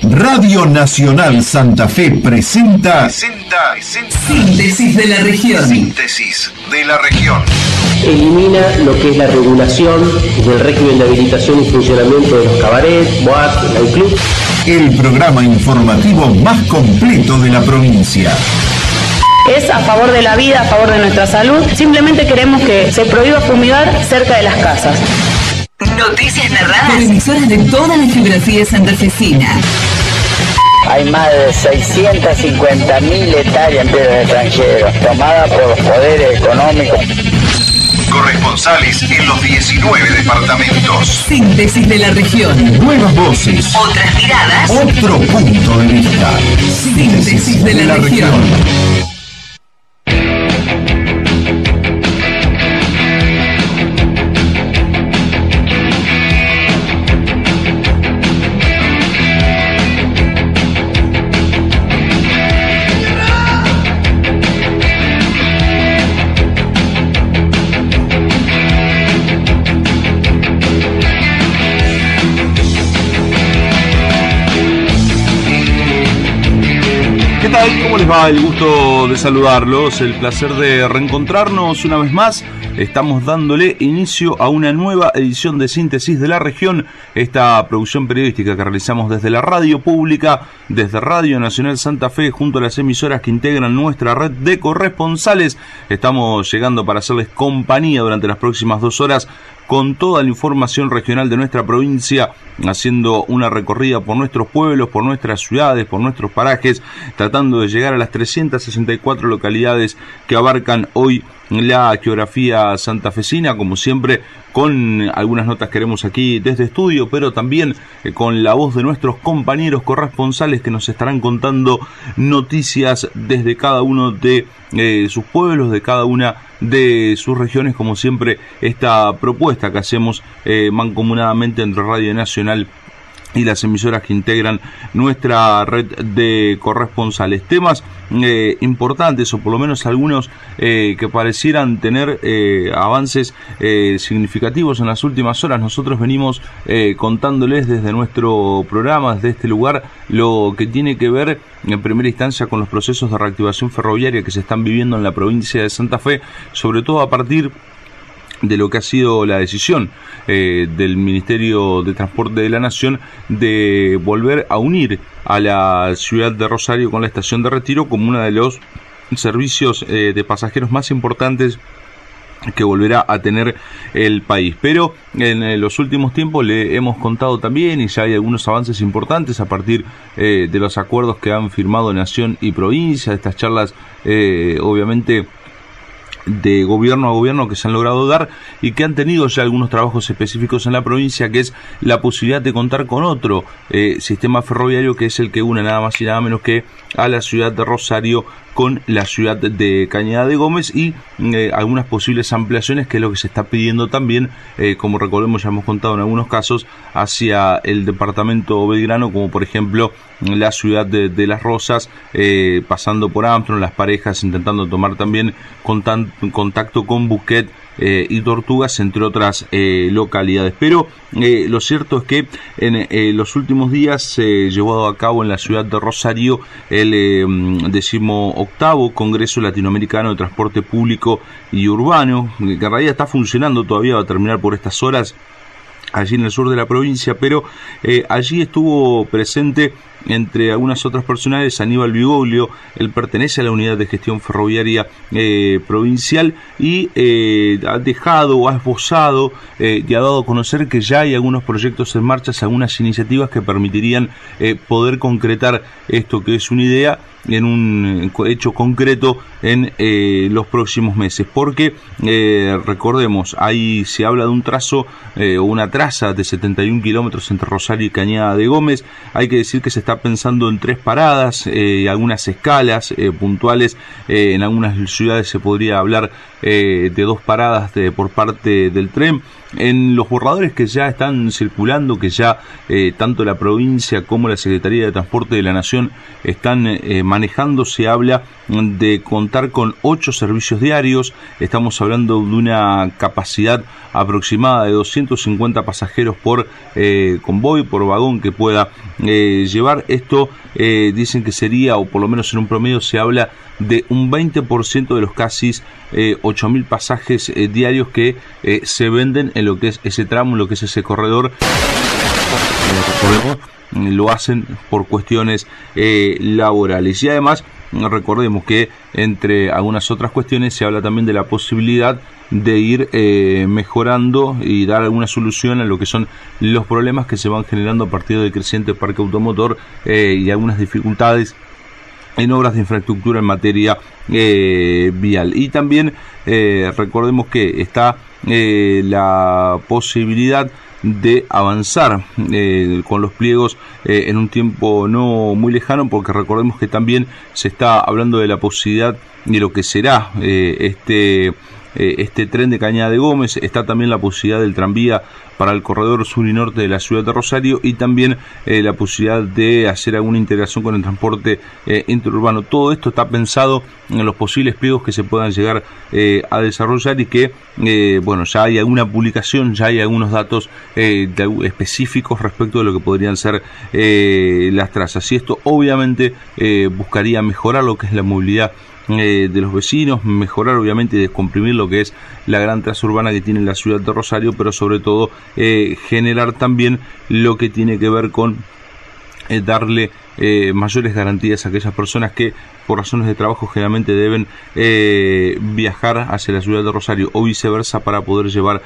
Radio Nacional Santa Fe presenta Síntesis de la región. Síntesis de la región. Elimina lo que es la regulación del régimen de habilitación y funcionamiento de los cabarets, boates, nightclubs. El programa informativo más completo de la provincia. Es a favor de la vida, a favor de nuestra salud. Simplemente queremos que se prohíba fumigar cerca de las casas. Noticias narradas por emisoras de toda la geografía santafesina. Hay más de 650.000 hectáreas en tierras extranjeras, tomadas por los poderes económicos. Corresponsales en los 19 departamentos. Síntesis de la región. Nuevas voces. Otras miradas. Otro punto de vista. Síntesis de la región. ¿Cómo les va? El gusto de saludarlos, el placer de reencontrarnos una vez más. Estamos dándole inicio a una nueva edición de Síntesis de la Región, esta producción periodística que realizamos desde la radio pública, desde Radio Nacional Santa Fe, junto a las emisoras que integran nuestra red de corresponsales. Estamos llegando para hacerles compañía durante las próximas 2 horas con toda la información regional de nuestra provincia, haciendo una recorrida por nuestros pueblos, por nuestras ciudades, por nuestros parajes, tratando de llegar a las 364 localidades que abarcan hoy la geografía santafesina, como siempre, con algunas notas que haremos aquí desde estudio, pero también con la voz de nuestros compañeros corresponsales que nos estarán contando noticias desde cada uno de sus pueblos, de cada una de sus regiones, como siempre, esta propuesta que hacemos mancomunadamente entre Radio Nacional y las emisoras que integran nuestra red de corresponsales. Temas importantes, o por lo menos algunos que parecieran tener avances significativos en las últimas horas. Nosotros venimos contándoles desde nuestro programa, desde este lugar, lo que tiene que ver en primera instancia con los procesos de reactivación ferroviaria que se están viviendo en la provincia de Santa Fe, sobre todo a partir de lo que ha sido la decisión del Ministerio de Transporte de la Nación de volver a unir a la ciudad de Rosario con la estación de Retiro como uno de los servicios de pasajeros más importantes que volverá a tener el país. Pero en los últimos tiempos le hemos contado también, y ya hay algunos avances importantes a partir de los acuerdos que han firmado Nación y provincia, estas charlas obviamente de gobierno a gobierno que se han logrado dar y que han tenido ya algunos trabajos específicos en la provincia, que es la posibilidad de contar con otro sistema ferroviario, que es el que une nada más y nada menos que a la ciudad de Rosario con la ciudad de Cañada de Gómez, y algunas posibles ampliaciones, que es lo que se está pidiendo también, como recordemos, ya hemos contado en algunos casos, hacia el departamento Belgrano, como por ejemplo la ciudad de Las Rosas, pasando por Armstrong, Las Parejas, intentando tomar también contacto con Busquet y Tortugas, entre otras localidades. Pero lo cierto es que en los últimos días se llevó a cabo en la ciudad de Rosario el 18º Congreso Latinoamericano de Transporte Público y Urbano, que en realidad está funcionando todavía, va a terminar por estas horas allí en el sur de la provincia, pero allí estuvo presente, entre algunas otras personalidades, Aníbal Bigoglio. Él pertenece a la Unidad de Gestión Ferroviaria Provincial y ha esbozado y ha dado a conocer que ya hay algunos proyectos en marcha, algunas iniciativas que permitirían poder concretar esto que es una idea en un hecho concreto en los próximos meses, porque recordemos, ahí se habla de un trazo o una traza de 71 kilómetros entre Rosario y Cañada de Gómez. Hay que decir que se está pensando en 3 paradas, algunas escalas puntuales. En algunas ciudades se podría hablar de 2 paradas por parte del tren. En los borradores que ya están circulando, que ya tanto la provincia como la Secretaría de Transporte de la Nación están manejando, se habla de contar con 8 servicios diarios. Estamos hablando de una capacidad aproximada de 250 pasajeros por convoy, por vagón que pueda llevar. Esto dicen que sería, o por lo menos en un promedio se habla de un 20% de los casi 8.000 pasajes diarios que se venden en lo que es ese tramo, en lo que es ese corredor. Lo hacen por cuestiones laborales. Y además, recordemos que entre algunas otras cuestiones se habla también de la posibilidad de ir mejorando y dar alguna solución a lo que son los problemas que se van generando a partir del creciente parque automotor y algunas dificultades en obras de infraestructura en materia vial. Y también recordemos que está la posibilidad de avanzar con los pliegos en un tiempo no muy lejano, porque recordemos que también se está hablando de la posibilidad de lo que será este tren de Cañada de Gómez. Está también la posibilidad del tranvía para el corredor sur y norte de la ciudad de Rosario, y también la posibilidad de hacer alguna integración con el transporte interurbano. Todo esto está pensado en los posibles pliegos que se puedan llegar a desarrollar, y que bueno, ya hay alguna publicación, ya hay algunos datos específicos respecto de lo que podrían ser las trazas, y esto obviamente buscaría mejorar lo que es la movilidad de los vecinos, mejorar obviamente y descomprimir lo que es la gran traza urbana que tiene la ciudad de Rosario, pero sobre todo generar también lo que tiene que ver con darle mayores garantías a aquellas personas que por razones de trabajo generalmente deben viajar hacia la ciudad de Rosario o viceversa para poder llevar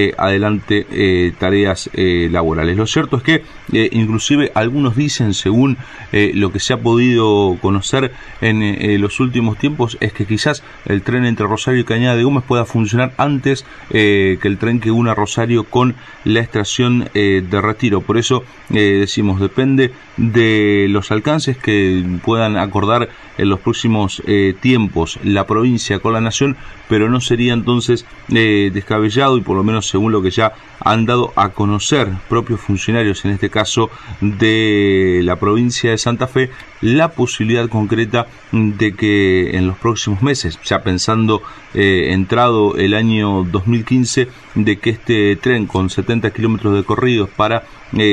adelante tareas laborales. Lo cierto es que inclusive algunos dicen, según lo que se ha podido conocer en los últimos tiempos, es que quizás el tren entre Rosario y Cañada de Gómez pueda funcionar antes que el tren que una Rosario con la estación de Retiro. Por eso decimos, depende de los alcances que puedan acordar en los próximos tiempos la provincia con la nación, pero no sería entonces descabellado, y por lo menos según lo que ya han dado a conocer propios funcionarios, en este caso de la provincia de Santa Fe, la posibilidad concreta de que en los próximos meses, ya pensando entrado el año 2015, de que este tren con 70 kilómetros de corridos para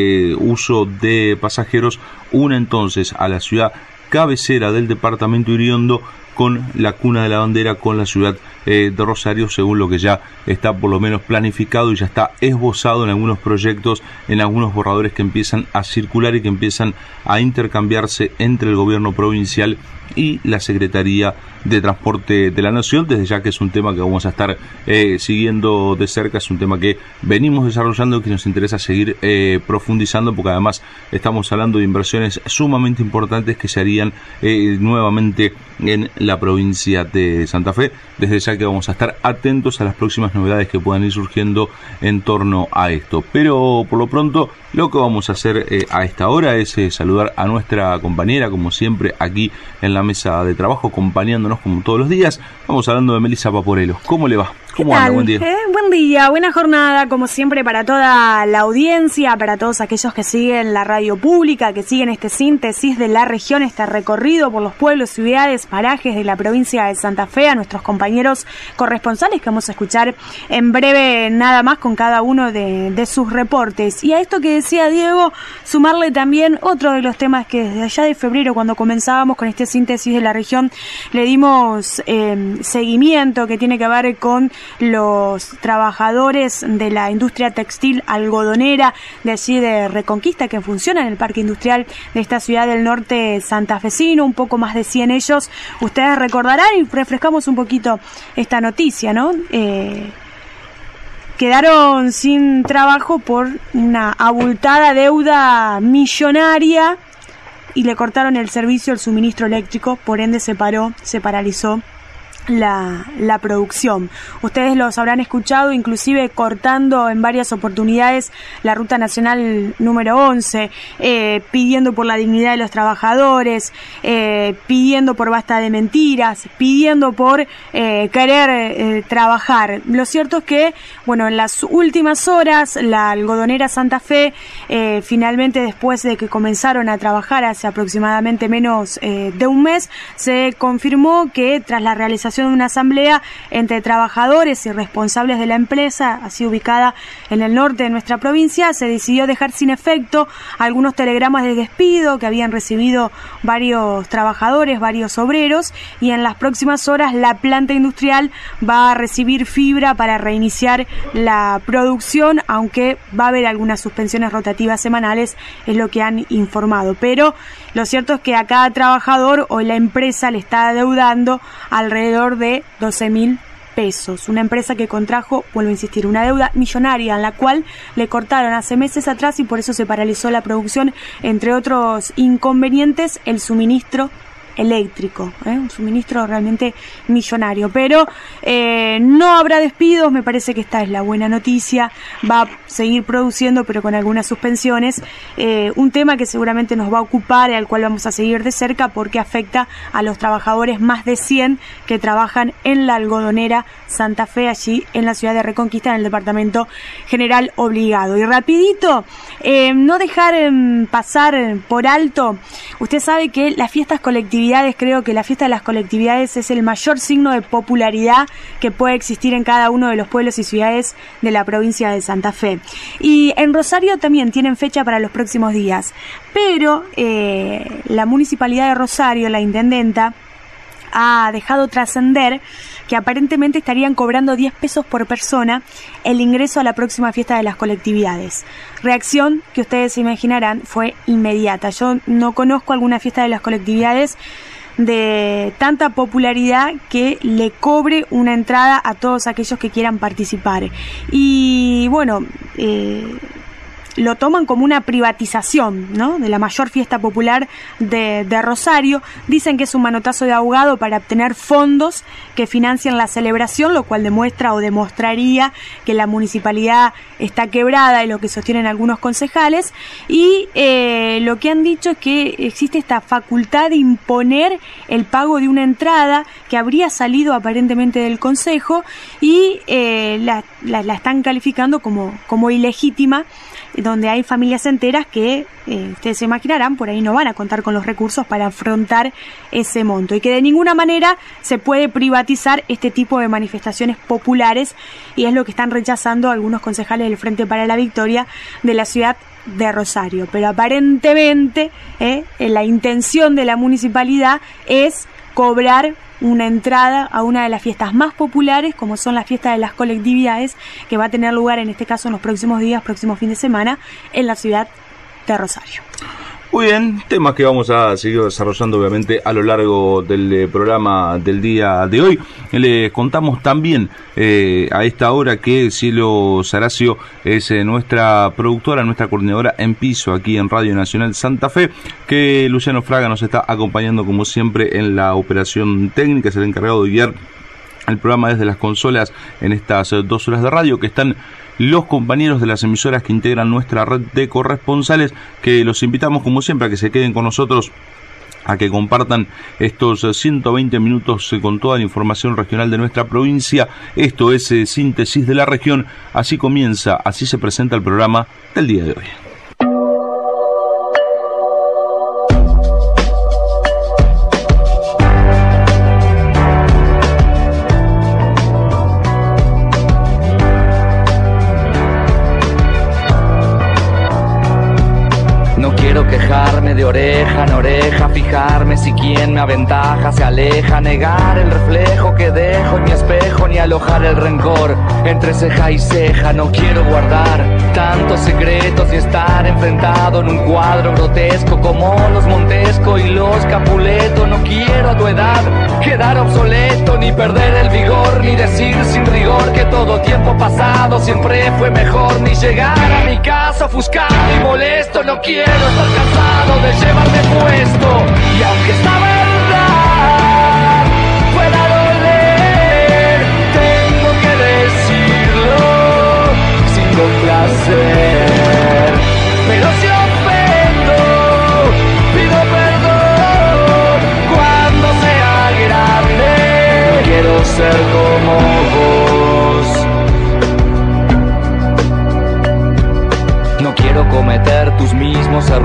uso de pasajeros una entonces a la ciudad cabecera del departamento Iriondo con la cuna de la bandera, con la ciudad de Rosario, según lo que ya está por lo menos planificado y ya está esbozado en algunos proyectos, en algunos borradores que empiezan a circular y que empiezan a intercambiarse entre el gobierno provincial y la Secretaría de Transporte de la Nación, desde ya que es un tema que vamos a estar siguiendo de cerca, es un tema que venimos desarrollando y que nos interesa seguir profundizando, porque además estamos hablando de inversiones sumamente importantes que se harían nuevamente en la provincia de Santa Fe, desde ya que vamos a estar atentos a las próximas novedades que puedan ir surgiendo en torno a esto. Pero por lo pronto lo que vamos a hacer a esta hora es saludar a nuestra compañera, como siempre, aquí en la mesa de trabajo, acompañándonos como todos los días. Vamos hablando de Melissa Paporello. ¿Cómo le va? ¿Cómo anda? Buen día. Buen día, buena jornada, como siempre, para toda la audiencia, para todos aquellos que siguen la radio pública, que siguen este síntesis de la región, este recorrido por los pueblos, ciudades, parajes de la provincia de Santa Fe, a nuestros compañeros corresponsales que vamos a escuchar en breve nada más con cada uno de sus reportes. Y a esto que decía Diego, sumarle también otro de los temas que desde allá de febrero, cuando comenzábamos con este síntesis de la región, le dimos seguimiento, que tiene que ver con los trabajadores de la industria textil algodonera de allí de Reconquista, que funciona en el parque industrial de esta ciudad del norte santafesino, un poco más de 100 ellos. Ustedes recordarán, y refrescamos un poquito esta noticia, ¿no? Quedaron sin trabajo por una abultada deuda millonaria y le cortaron el servicio, el suministro eléctrico, por ende se paralizó la producción. Ustedes los habrán escuchado inclusive cortando en varias oportunidades la ruta nacional número 11, pidiendo por la dignidad de los trabajadores, pidiendo por basta de mentiras, pidiendo por querer trabajar. Lo cierto es que, bueno, en las últimas horas la algodonera Santa Fe, finalmente, después de que comenzaron a trabajar hace aproximadamente menos de un mes, se confirmó que tras la realización de una asamblea entre trabajadores y responsables de la empresa, así ubicada en el norte de nuestra provincia, se decidió dejar sin efecto algunos telegramas de despido que habían recibido varios trabajadores, varios obreros, y en las próximas horas la planta industrial va a recibir fibra para reiniciar la producción, aunque va a haber algunas suspensiones rotativas semanales, es lo que han informado. Pero lo cierto es que a cada trabajador hoy la empresa le está adeudando alrededor de 12.000 pesos. Una empresa que contrajo, vuelvo a insistir, una deuda millonaria en la cual le cortaron hace meses atrás y por eso se paralizó la producción, entre otros inconvenientes, el suministro eléctrico, un suministro realmente millonario. Pero no habrá despidos, me parece que esta es la buena noticia. Va a seguir produciendo, pero con algunas suspensiones, un tema que seguramente nos va a ocupar y al cual vamos a seguir de cerca porque afecta a los trabajadores, más de 100 que trabajan en la algodonera Santa Fe, allí en la ciudad de Reconquista, en el departamento General Obligado. Y rapidito, no dejar pasar por alto, usted sabe que las fiestas colectivas, creo que la fiesta de las colectividades es el mayor signo de popularidad que puede existir en cada uno de los pueblos y ciudades de la provincia de Santa Fe. Y en Rosario también tienen fecha para los próximos días, pero la Municipalidad de Rosario, la intendenta, ha dejado trascender que aparentemente estarían cobrando 10 pesos por persona el ingreso a la próxima fiesta de las colectividades. Reacción que ustedes se imaginarán fue inmediata. Yo no conozco alguna fiesta de las colectividades de tanta popularidad que le cobre una entrada a todos aquellos que quieran participar. Y bueno, lo toman como una privatización, ¿no?, de la mayor fiesta popular de Rosario. Dicen que es un manotazo de ahogado para obtener fondos que financian la celebración, lo cual demuestra o demostraría que la municipalidad está quebrada, y lo que sostienen algunos concejales. Y lo que han dicho es que existe esta facultad de imponer el pago de una entrada que habría salido aparentemente del Consejo, y la están calificando como ilegítima, donde hay familias enteras que, ustedes se imaginarán, por ahí no van a contar con los recursos para afrontar ese monto, y que de ninguna manera se puede privatizar este tipo de manifestaciones populares, y es lo que están rechazando algunos concejales del Frente para la Victoria de la ciudad de Rosario. Pero aparentemente la intención de la municipalidad es cobrar una entrada a una de las fiestas más populares, como son las fiestas de las colectividades, que va a tener lugar en este caso en los próximos días, próximo fin de semana, en la ciudad de Rosario. Muy bien, temas que vamos a seguir desarrollando obviamente a lo largo del programa del día de hoy. Les contamos también a esta hora que Cielo Saracio es nuestra productora, nuestra coordinadora en piso aquí en Radio Nacional Santa Fe, que Luciano Fraga nos está acompañando como siempre en la operación técnica, es el encargado de guiar el programa desde las consolas en estas 2 horas de radio, que están los compañeros de las emisoras que integran nuestra red de corresponsales, que los invitamos como siempre a que se queden con nosotros, a que compartan estos 120 minutos con toda la información regional de nuestra provincia. Esto es Síntesis de la Región. Así comienza, así se presenta el programa del día de hoy. Quejarme de oreja en oreja, fijarme si quien me aventaja se aleja, negar el reflejo que dejo en mi espejo, ni alojar el rencor entre ceja y ceja. No quiero guardar tantos secretos y estar enfrentado en un cuadro grotesco como los Montesco y los Capuleto. No quiero a tu edad quedar obsoleto, ni perder el vigor, ni decir sin rigor que todo tiempo pasado siempre fue mejor, ni llegar a mi casa ofuscado y molesto. No quiero estar cansado de llevarme puesto, y aunque esta verdad pueda doler,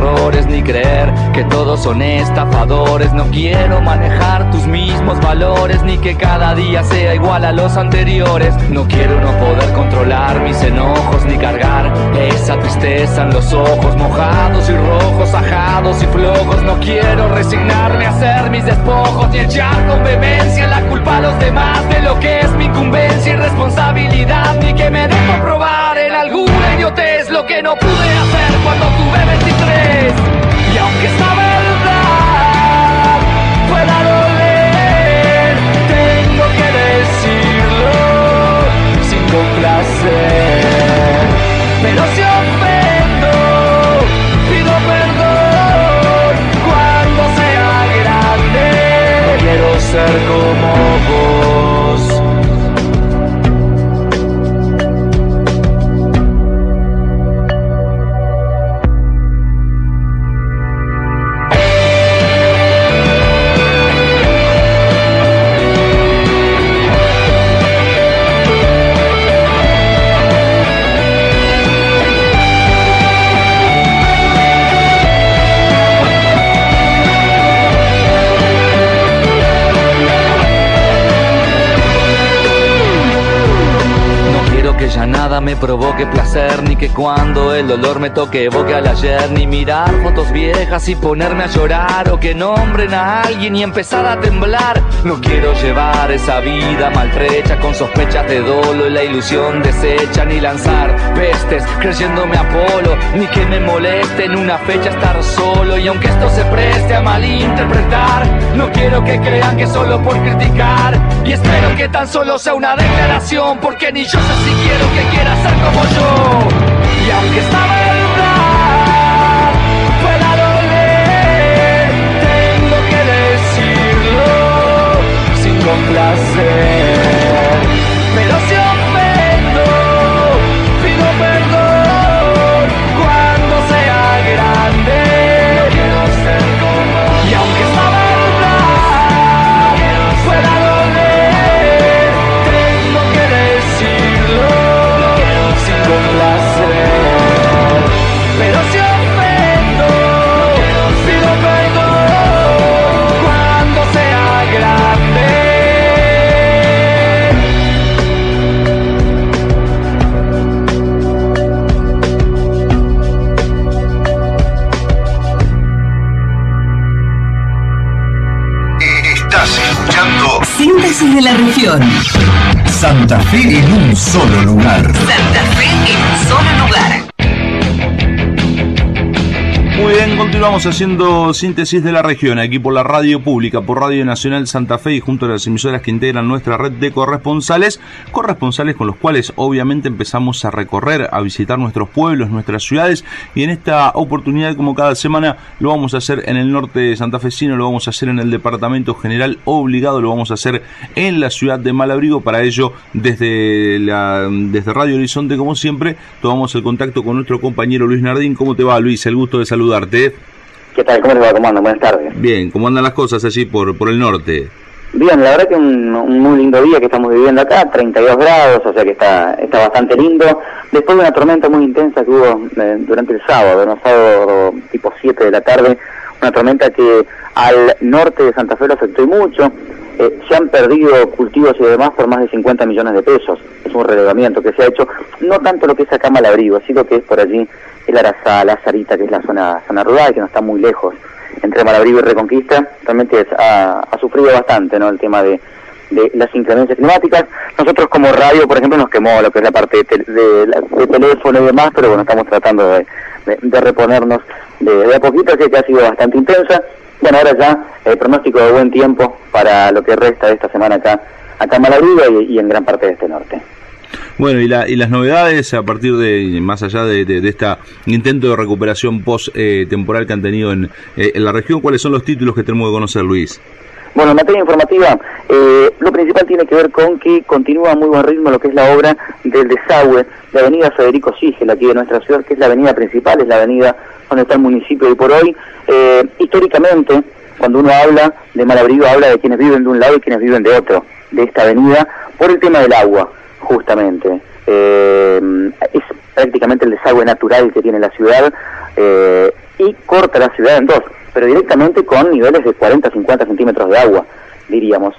errores, ni creer que todos son estafadores. No quiero manejar tus mismos valores, ni que cada día sea igual a los anteriores. No quiero no poder controlar mis enojos, ni cargar esa tristeza en los ojos mojados y rojos, ajados y flojos. No quiero resignarme a hacer mis despojos, ni echar con vehemencia la culpa a los demás de lo que es mi incumbencia y responsabilidad, ni que me dejo probar en alguna idiotez lo que no pude hacer cuando tuve 23. Y aunque esta verdad pueda doler, tengo que decirlo sin complacer. Pero si ofendo, pido perdón cuando sea grande. No quiero ser como vos. Que ya nada me provoque placer, ni que cuando el dolor me toque evoque al ayer, ni mirar fotos viejas y ponerme a llorar, o que nombren a alguien y empezar a temblar. No quiero llevar esa vida maltrecha con sospechas de dolo y la ilusión deshecha, ni lanzar pestes creyéndome Apolo, ni que me moleste en una fecha estar solo. Y aunque esto se preste a malinterpretar, no quiero que crean que solo por criticar, y espero que tan solo sea una declaración, porque ni yo sé si quiero que quiera ser como yo. Y aunque esta verdad pueda doler, tengo que decirlo sin complacer. Pero si ofendo, pido perdón cuando sea grande. No quiero ser como. Y aunque esta verdad pueda doler, tengo que decirlo sin complacer. Pero si ofendo, pido perdón cuando sea grande. Estás escuchando Síntesis de la región. Santa Fe en un solo lugar. Santa Fe en un solo lugar. Muy bien, continuamos haciendo Síntesis de la Región, aquí por la radio pública, por Radio Nacional Santa Fe y junto a las emisoras que integran nuestra red de corresponsales con los cuales obviamente empezamos a recorrer, a visitar nuestros pueblos, nuestras ciudades, y en esta oportunidad, como cada semana, lo vamos a hacer en el norte santafesino, lo vamos a hacer en el departamento General Obligado, lo vamos a hacer en la ciudad de Malabrigo. Para ello, desde Radio Horizonte, como siempre, tomamos el contacto con nuestro compañero Luis Nardín. ¿Cómo te va, Luis? El gusto de saludarte. ¿Qué tal? ¿Cómo les va? ¿Cómo andan? Buenas tardes. Bien, ¿cómo andan las cosas allí por el norte? Bien, la verdad que un muy lindo día que estamos viviendo acá, 32 grados, o sea que está bastante lindo. Después de una tormenta muy intensa que hubo durante el sábado tipo 7 de la tarde, una tormenta que al norte de Santa Fe lo afectó mucho. Se han perdido cultivos y demás por más de 50 millones de pesos. Es un relevamiento que se ha hecho, no tanto lo que es acá Malabrigo, sino lo que es por allí el Arazal, la Sarita, que es la zona rural, que no está muy lejos. Entre Malabrigo y Reconquista, realmente ha sufrido bastante, ¿no?, el tema de las inclemencias climáticas. Nosotros como radio, por ejemplo, nos quemó lo que es la parte de teléfono y demás, pero bueno, estamos tratando de reponernos de a poquito, así que ha sido bastante intensa. Bueno, ahora ya pronóstico de buen tiempo para lo que resta de esta semana acá en Malabrigo y en gran parte de este norte. Bueno, y las novedades a partir de, más allá de este intento de recuperación post-temporal que han tenido en la región, ¿cuáles son los títulos que tenemos que conocer, Luis? Bueno, en materia informativa, lo principal tiene que ver con que continúa a muy buen ritmo lo que es la obra del desagüe de la avenida Federico Sigel, aquí de nuestra ciudad, que es la avenida principal, es la avenida donde está el municipio, y por hoy, históricamente, cuando uno habla de Malabrigo, habla de quienes viven de un lado y quienes viven de otro, de esta avenida, por el tema del agua, justamente. Es prácticamente el desagüe natural que tiene la ciudad, y corta la ciudad en dos, pero directamente con niveles de 40-50 centímetros de agua, diríamos.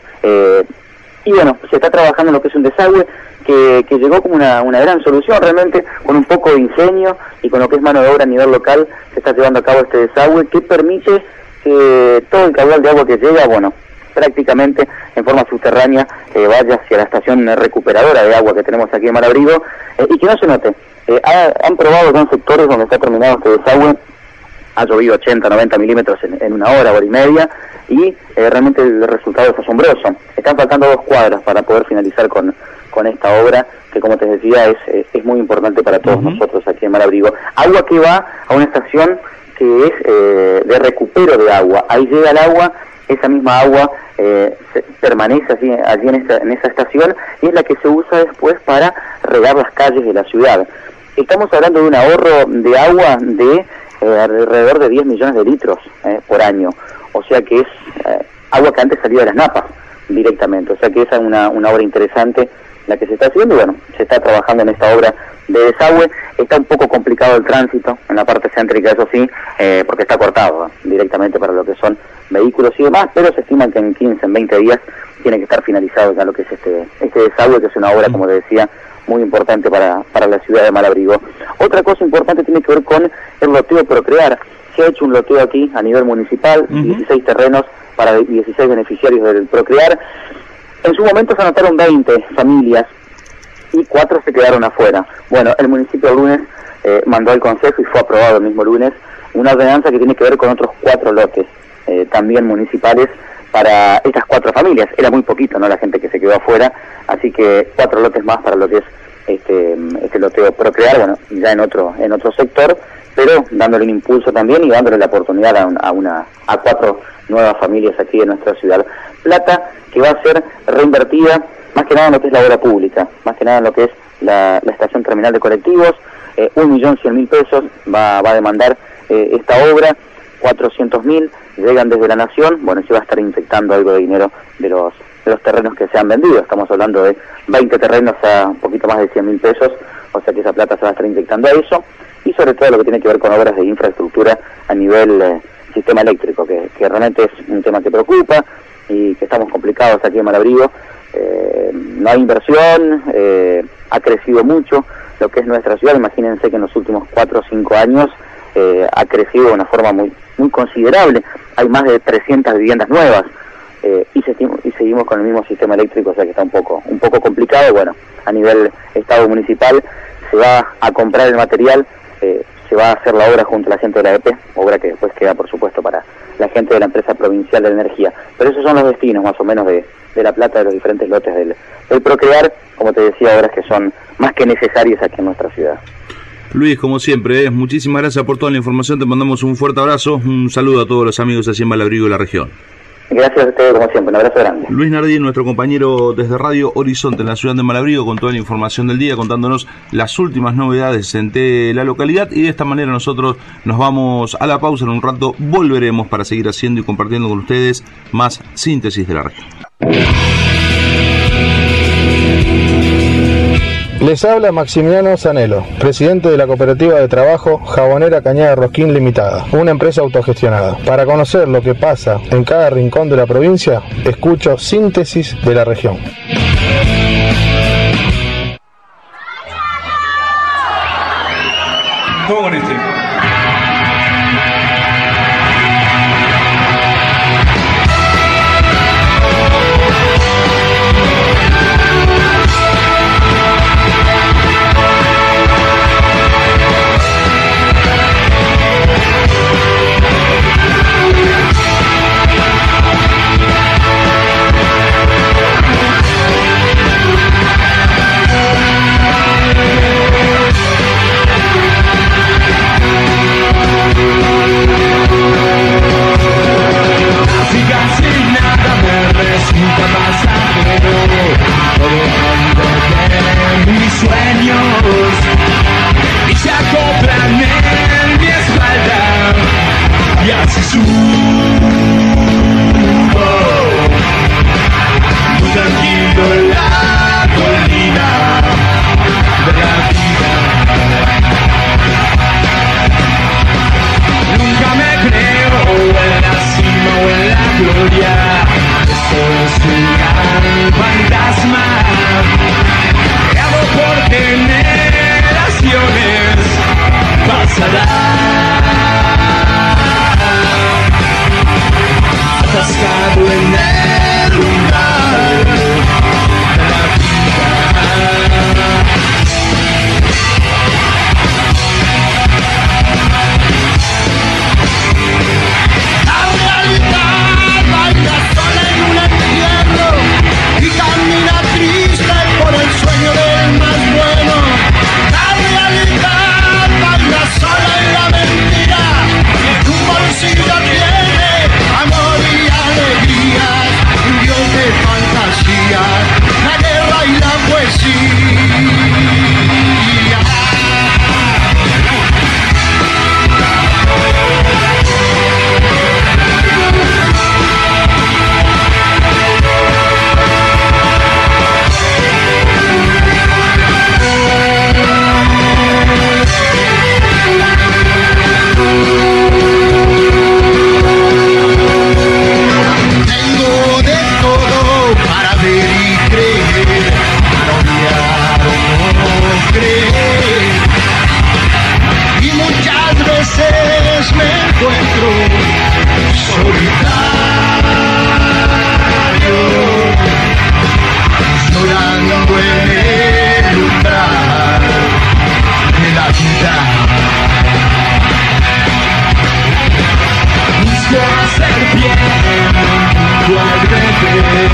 Y bueno, se está trabajando en lo que es un desagüe que llegó como una gran solución realmente, con un poco de ingenio y con lo que es mano de obra a nivel local. Se está llevando a cabo este desagüe que permite que todo el caudal de agua que llega, bueno, prácticamente en forma subterránea vaya hacia la estación recuperadora de agua que tenemos aquí en Malabrigo, y que no se note. Han probado con sectores donde está terminado este desagüe, ha llovido 80-90 milímetros en una hora y media, y realmente el resultado es asombroso. Están faltando 2 cuadras para poder finalizar con esta obra, que como te decía es muy importante para todos nosotros aquí en Malabrigo. Agua que va a una estación que es de recupero de agua. Ahí llega el agua, esa misma agua permanece allí en esa estación, y es la que se usa después para regar las calles de la ciudad. Estamos hablando de un ahorro de agua de alrededor de 10 millones de litros por año, o sea que es agua que antes salía de las napas directamente, o sea que esa es una obra interesante la que se está haciendo. Y bueno, se está trabajando en esta obra de desagüe. Está un poco complicado el tránsito en la parte céntrica, eso sí, porque está cortado directamente para lo que son vehículos y demás, pero se estima que en 15, en 20 días tiene que estar finalizado ya lo que es este desagüe, que es una obra, como decía, muy importante para la ciudad de Malabrigo. Otra cosa importante tiene que ver con el loteo Procrear. Se ha hecho un loteo aquí a nivel municipal, 16 terrenos para 16 beneficiarios del Procrear. En su momento se anotaron 20 familias y 4 se quedaron afuera. Bueno, el municipio el lunes mandó al consejo, y fue aprobado el mismo lunes, una ordenanza que tiene que ver con otros 4 lotes también municipales para estas 4 familias. Era muy poquito, ¿no?, la gente que se quedó afuera, así que 4 lotes más para lo que es este loteo Procrear, bueno, ya en otro sector, pero dándole un impulso también y dándole la oportunidad a 4 nuevas familias aquí en nuestra ciudad. Plata que va a ser reinvertida más que nada en lo que es la obra pública, más que nada en lo que es la estación terminal de colectivos. 1.100.000 pesos va a demandar esta obra, 400.000 llegan desde la Nación. Bueno, se va a estar inyectando algo de dinero de los terrenos que se han vendido. Estamos hablando de 20 terrenos a un poquito más de 100.000 pesos, o sea que esa plata se va a estar inyectando a eso, y sobre todo lo que tiene que ver con obras de infraestructura a nivel sistema eléctrico, que realmente es un tema que preocupa y que estamos complicados aquí en Malabrigo. No hay inversión, ha crecido mucho lo que es nuestra ciudad. Imagínense que en los últimos 4 o 5 años ha crecido de una forma muy considerable. Hay más de 300 viviendas nuevas, y seguimos con el mismo sistema eléctrico, o sea que está un poco complicado. Bueno, a nivel Estado municipal se va a comprar el material, se va a hacer la obra junto a la gente de la EP, obra que después queda, por supuesto, para la gente de la empresa provincial de energía. Pero esos son los destinos, más o menos, de la plata de los diferentes lotes del Procrear. Como te decía, obras que son más que necesarias aquí en nuestra ciudad. Luis, como siempre, muchísimas gracias por toda la información. Te mandamos un fuerte abrazo, un saludo a todos los amigos allí en Malabrigo y la región. Gracias a ustedes, como siempre, un abrazo grande. Luis Nardín, nuestro compañero desde Radio Horizonte en la ciudad de Malabrigo, con toda la información del día, contándonos las últimas novedades de la localidad. Y de esta manera nosotros nos vamos a la pausa. En un rato volveremos para seguir haciendo y compartiendo con ustedes más síntesis de la región. Les habla Maximiliano Zanello, presidente de la cooperativa de trabajo Jabonera Cañada Rosquín Limitada, una empresa autogestionada. Para conocer lo que pasa en cada rincón de la provincia, escucho Síntesis de la Región.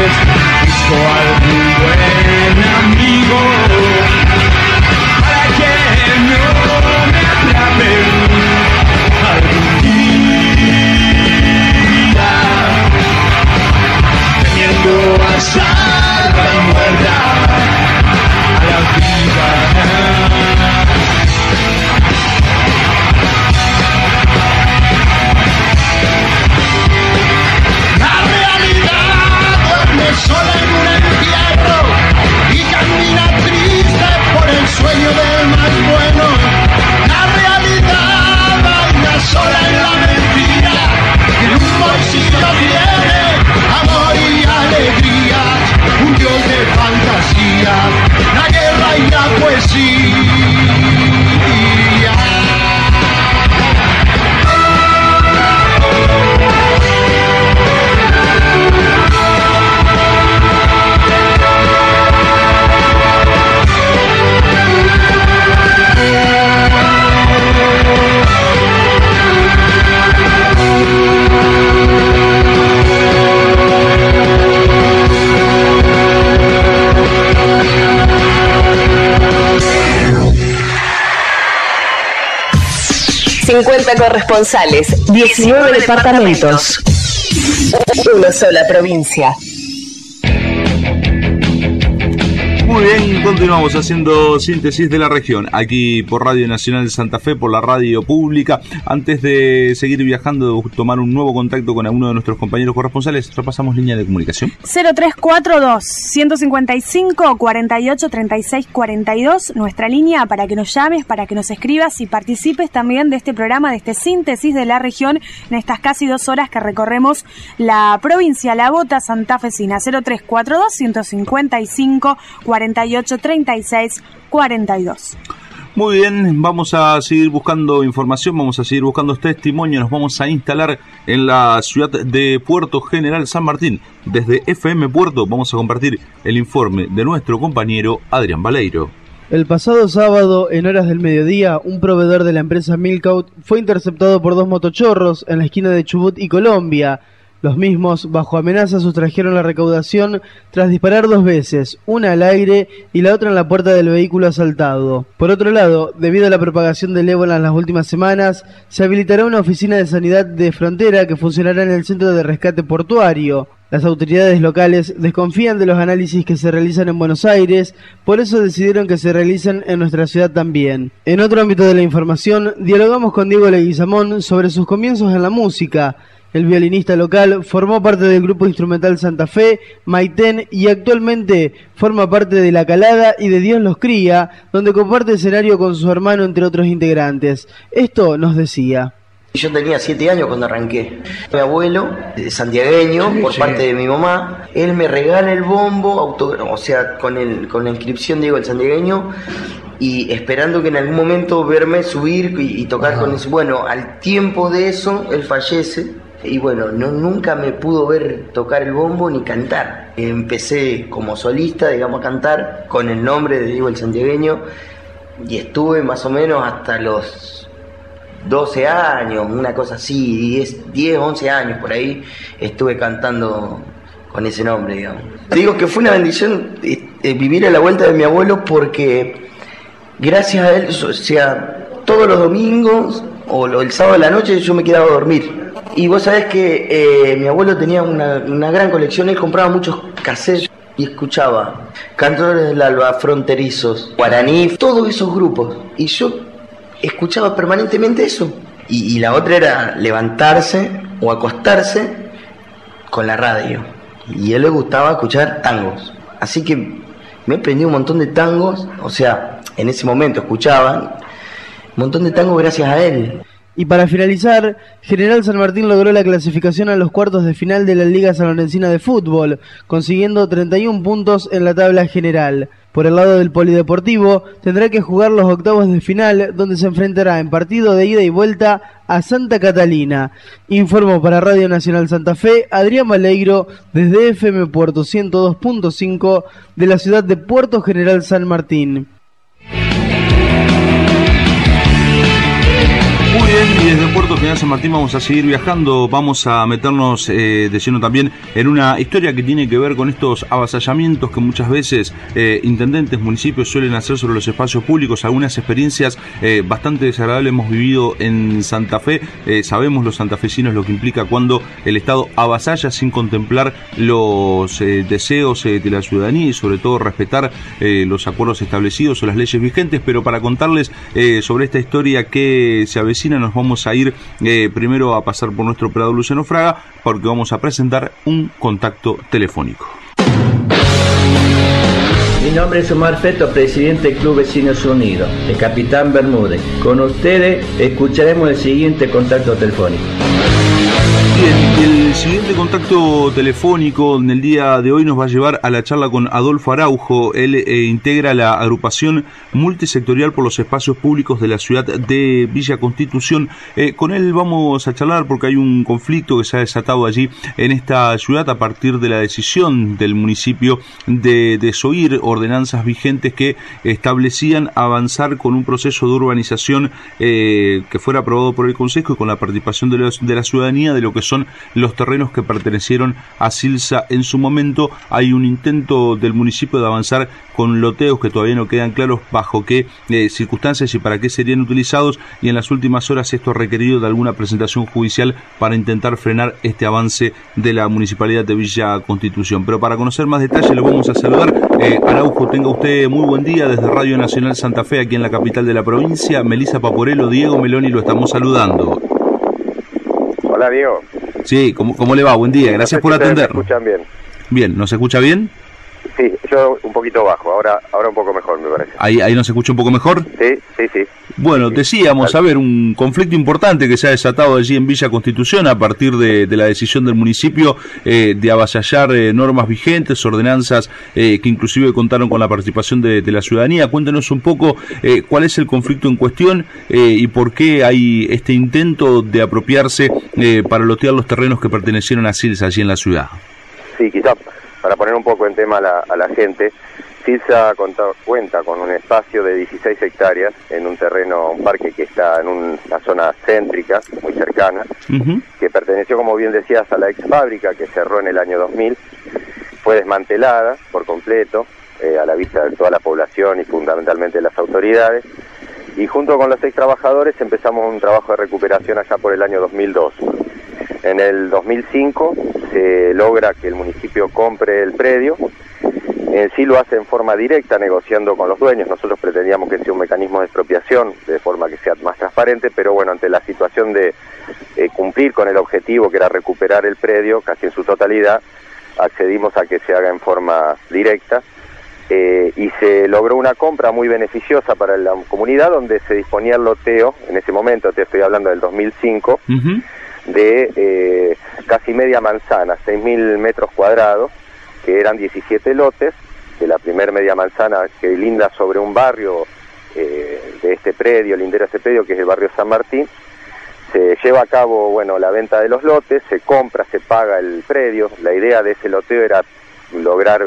vez busco algún buen amigo para que no me atrapen algún día, temiendo a salva y muerda a la vida. Sola en un entierro y camina triste por el sueño del más bueno. La realidad baila sola en la mentira, en un bolsillo tiene amor y alegrías, un dios de fantasía, la guerra y la poesía. 50 corresponsales, 19 departamentos, una sola provincia. Muy bien, continuamos haciendo síntesis de la región, aquí por Radio Nacional Santa Fe, por la radio pública. Antes de seguir viajando, tomar un nuevo contacto con alguno de nuestros compañeros corresponsales, repasamos línea de comunicación. 0342-155-4836-42, nuestra línea para que nos llames, para que nos escribas y participes también de este programa, de este síntesis de la región, en estas casi 2 horas que recorremos la provincia, la bota santafesina. 0342-155-4836-42. Muy bien, vamos a seguir buscando información, vamos a seguir buscando testimonios, nos vamos a instalar en la ciudad de Puerto General San Martín. Desde FM Puerto vamos a compartir el informe de nuestro compañero Adrián Baleiro. El pasado sábado, en horas del mediodía, un proveedor de la empresa Milkout fue interceptado por 2 motochorros en la esquina de Chubut y Colombia. Los mismos, bajo amenaza, sustrajeron la recaudación tras disparar 2 veces, una al aire y la otra en la puerta del vehículo asaltado. Por otro lado, debido a la propagación del ébola en las últimas semanas, se habilitará una oficina de sanidad de frontera que funcionará en el centro de rescate portuario. Las autoridades locales desconfían de los análisis que se realizan en Buenos Aires, por eso decidieron que se realicen en nuestra ciudad también. En otro ámbito de la información, dialogamos con Diego Leguizamón sobre sus comienzos en la música. El violinista local formó parte del grupo instrumental Santa Fe, Maitén, y actualmente forma parte de La Calada y de Dios los cría, donde comparte escenario con su hermano, entre otros integrantes. Esto nos decía. Yo tenía 7 años cuando arranqué. Mi abuelo, santiagueño, por parte de mi mamá, él me regala el bombo, o sea, con la inscripción, digo, el santiagueño, y esperando que en algún momento verme subir y tocar con eso. Bueno, al tiempo de eso, él fallece. Y bueno, nunca me pudo ver tocar el bombo ni cantar. Empecé como solista, digamos, a cantar con el nombre de Diego el Santiagueño y estuve más o menos hasta los 12 años, una cosa así, 10, 11 años por ahí, estuve cantando con ese nombre, digamos. Digo que fue una bendición vivir a la vuelta de mi abuelo porque gracias a él, o sea, todos los domingos o el sábado de la noche yo me quedaba a dormir. Y vos sabés que mi abuelo tenía una gran colección, él compraba muchos cassettes y escuchaba Cantores del Alba, Fronterizos, Guaraní, todos esos grupos. Y yo escuchaba permanentemente eso. Y la otra era levantarse o acostarse con la radio. Y a él le gustaba escuchar tangos. Así que me aprendí un montón de tangos, o sea, en ese momento escuchaba un montón de tangos gracias a él. Y para finalizar, General San Martín logró la clasificación a los cuartos de final de la Liga Sanlorencina de Fútbol, consiguiendo 31 puntos en la tabla general. Por el lado del Polideportivo, tendrá que jugar los octavos de final, donde se enfrentará en partido de ida y vuelta a Santa Catalina. Informó para Radio Nacional Santa Fe, Adrián Baleiro, desde FM Puerto 102.5 de la ciudad de Puerto General San Martín. Muy Bien, y desde Puerto General San Martín vamos a seguir viajando, vamos a meternos de lleno también en una historia que tiene que ver con estos avasallamientos que muchas veces intendentes, municipios suelen hacer sobre los espacios públicos. Algunas experiencias bastante desagradables hemos vivido en Santa Fe. Sabemos los santafesinos lo que implica cuando el Estado avasalla sin contemplar los deseos de la ciudadanía y sobre todo respetar los acuerdos establecidos o las leyes vigentes. Pero para contarles sobre esta historia que se avecina, nos vamos a ir primero a pasar por nuestro operador Luciano Fraga, porque vamos a presentar un contacto telefónico. Mi nombre es Omar Feto, presidente del Club Vecinos Unidos, de Capitán Bermúdez. Con ustedes escucharemos el siguiente contacto telefónico. Bien, el siguiente contacto telefónico en el día de hoy nos va a llevar a la charla con Adolfo Araujo. Él integra la agrupación multisectorial por los espacios públicos de la ciudad de Villa Constitución. Con él vamos a charlar porque hay un conflicto que se ha desatado allí en esta ciudad a partir de la decisión del municipio de desoír ordenanzas vigentes que establecían avanzar con un proceso de urbanización que fuera aprobado por el Consejo y con la participación de la ciudadanía de lo que son los terrenos que pertenecieron a Silsa en su momento. Hay un intento del municipio de avanzar con loteos que todavía no quedan claros bajo qué circunstancias y para qué serían utilizados, y en las últimas horas esto ha requerido de alguna presentación judicial para intentar frenar este avance de la Municipalidad de Villa Constitución. Pero para conocer más detalles lo vamos a saludar. Araujo, tenga usted muy buen día desde Radio Nacional Santa Fe, aquí en la capital de la provincia. Melissa Paporello, Diego Meloni lo estamos saludando. Hola, Diego. Sí, ¿cómo le va? Buen día, gracias por atender. ¿Me escuchan bien? Bien, ¿nos escucha bien? Sí, yo un poquito bajo, ahora un poco mejor me parece. ¿Ahí nos escucha un poco mejor? Sí. Bueno, decíamos, a ver, un conflicto importante que se ha desatado allí en Villa Constitución a partir de la decisión del municipio de avasallar normas vigentes, ordenanzas que inclusive contaron con la participación de la ciudadanía. Cuéntenos un poco cuál es el conflicto en cuestión y por qué hay este intento de apropiarse para lotear los terrenos que pertenecieron a Silsa allí en la ciudad. Sí, quizás para poner un poco en tema a la gente, Silsa cuenta con un espacio de 16 hectáreas en un terreno, un parque que está en una zona céntrica, muy cercana, que perteneció, como bien decías, a la ex fábrica que cerró en el año 2000, fue desmantelada por completo, a la vista de toda la población y fundamentalmente de las autoridades, y junto con los ex trabajadores empezamos un trabajo de recuperación allá por el año 2002. En el 2005 se logra que el municipio compre el predio. En sí lo hace en forma directa, negociando con los dueños. Nosotros pretendíamos que sea un mecanismo de expropiación, de forma que sea más transparente, pero bueno, ante la situación de cumplir con el objetivo, que era recuperar el predio casi en su totalidad, accedimos a que se haga en forma directa. Y se logró una compra muy beneficiosa para la comunidad, donde se disponía el loteo, en ese momento, te estoy hablando del 2005, de casi media manzana, 6.000 metros cuadrados, que eran 17 lotes, de la primer media manzana que linda sobre un barrio de este predio, lindera ese predio, que es el barrio San Martín. Se lleva a cabo, bueno, la venta de los lotes, se compra, se paga el predio. La idea de ese loteo era lograr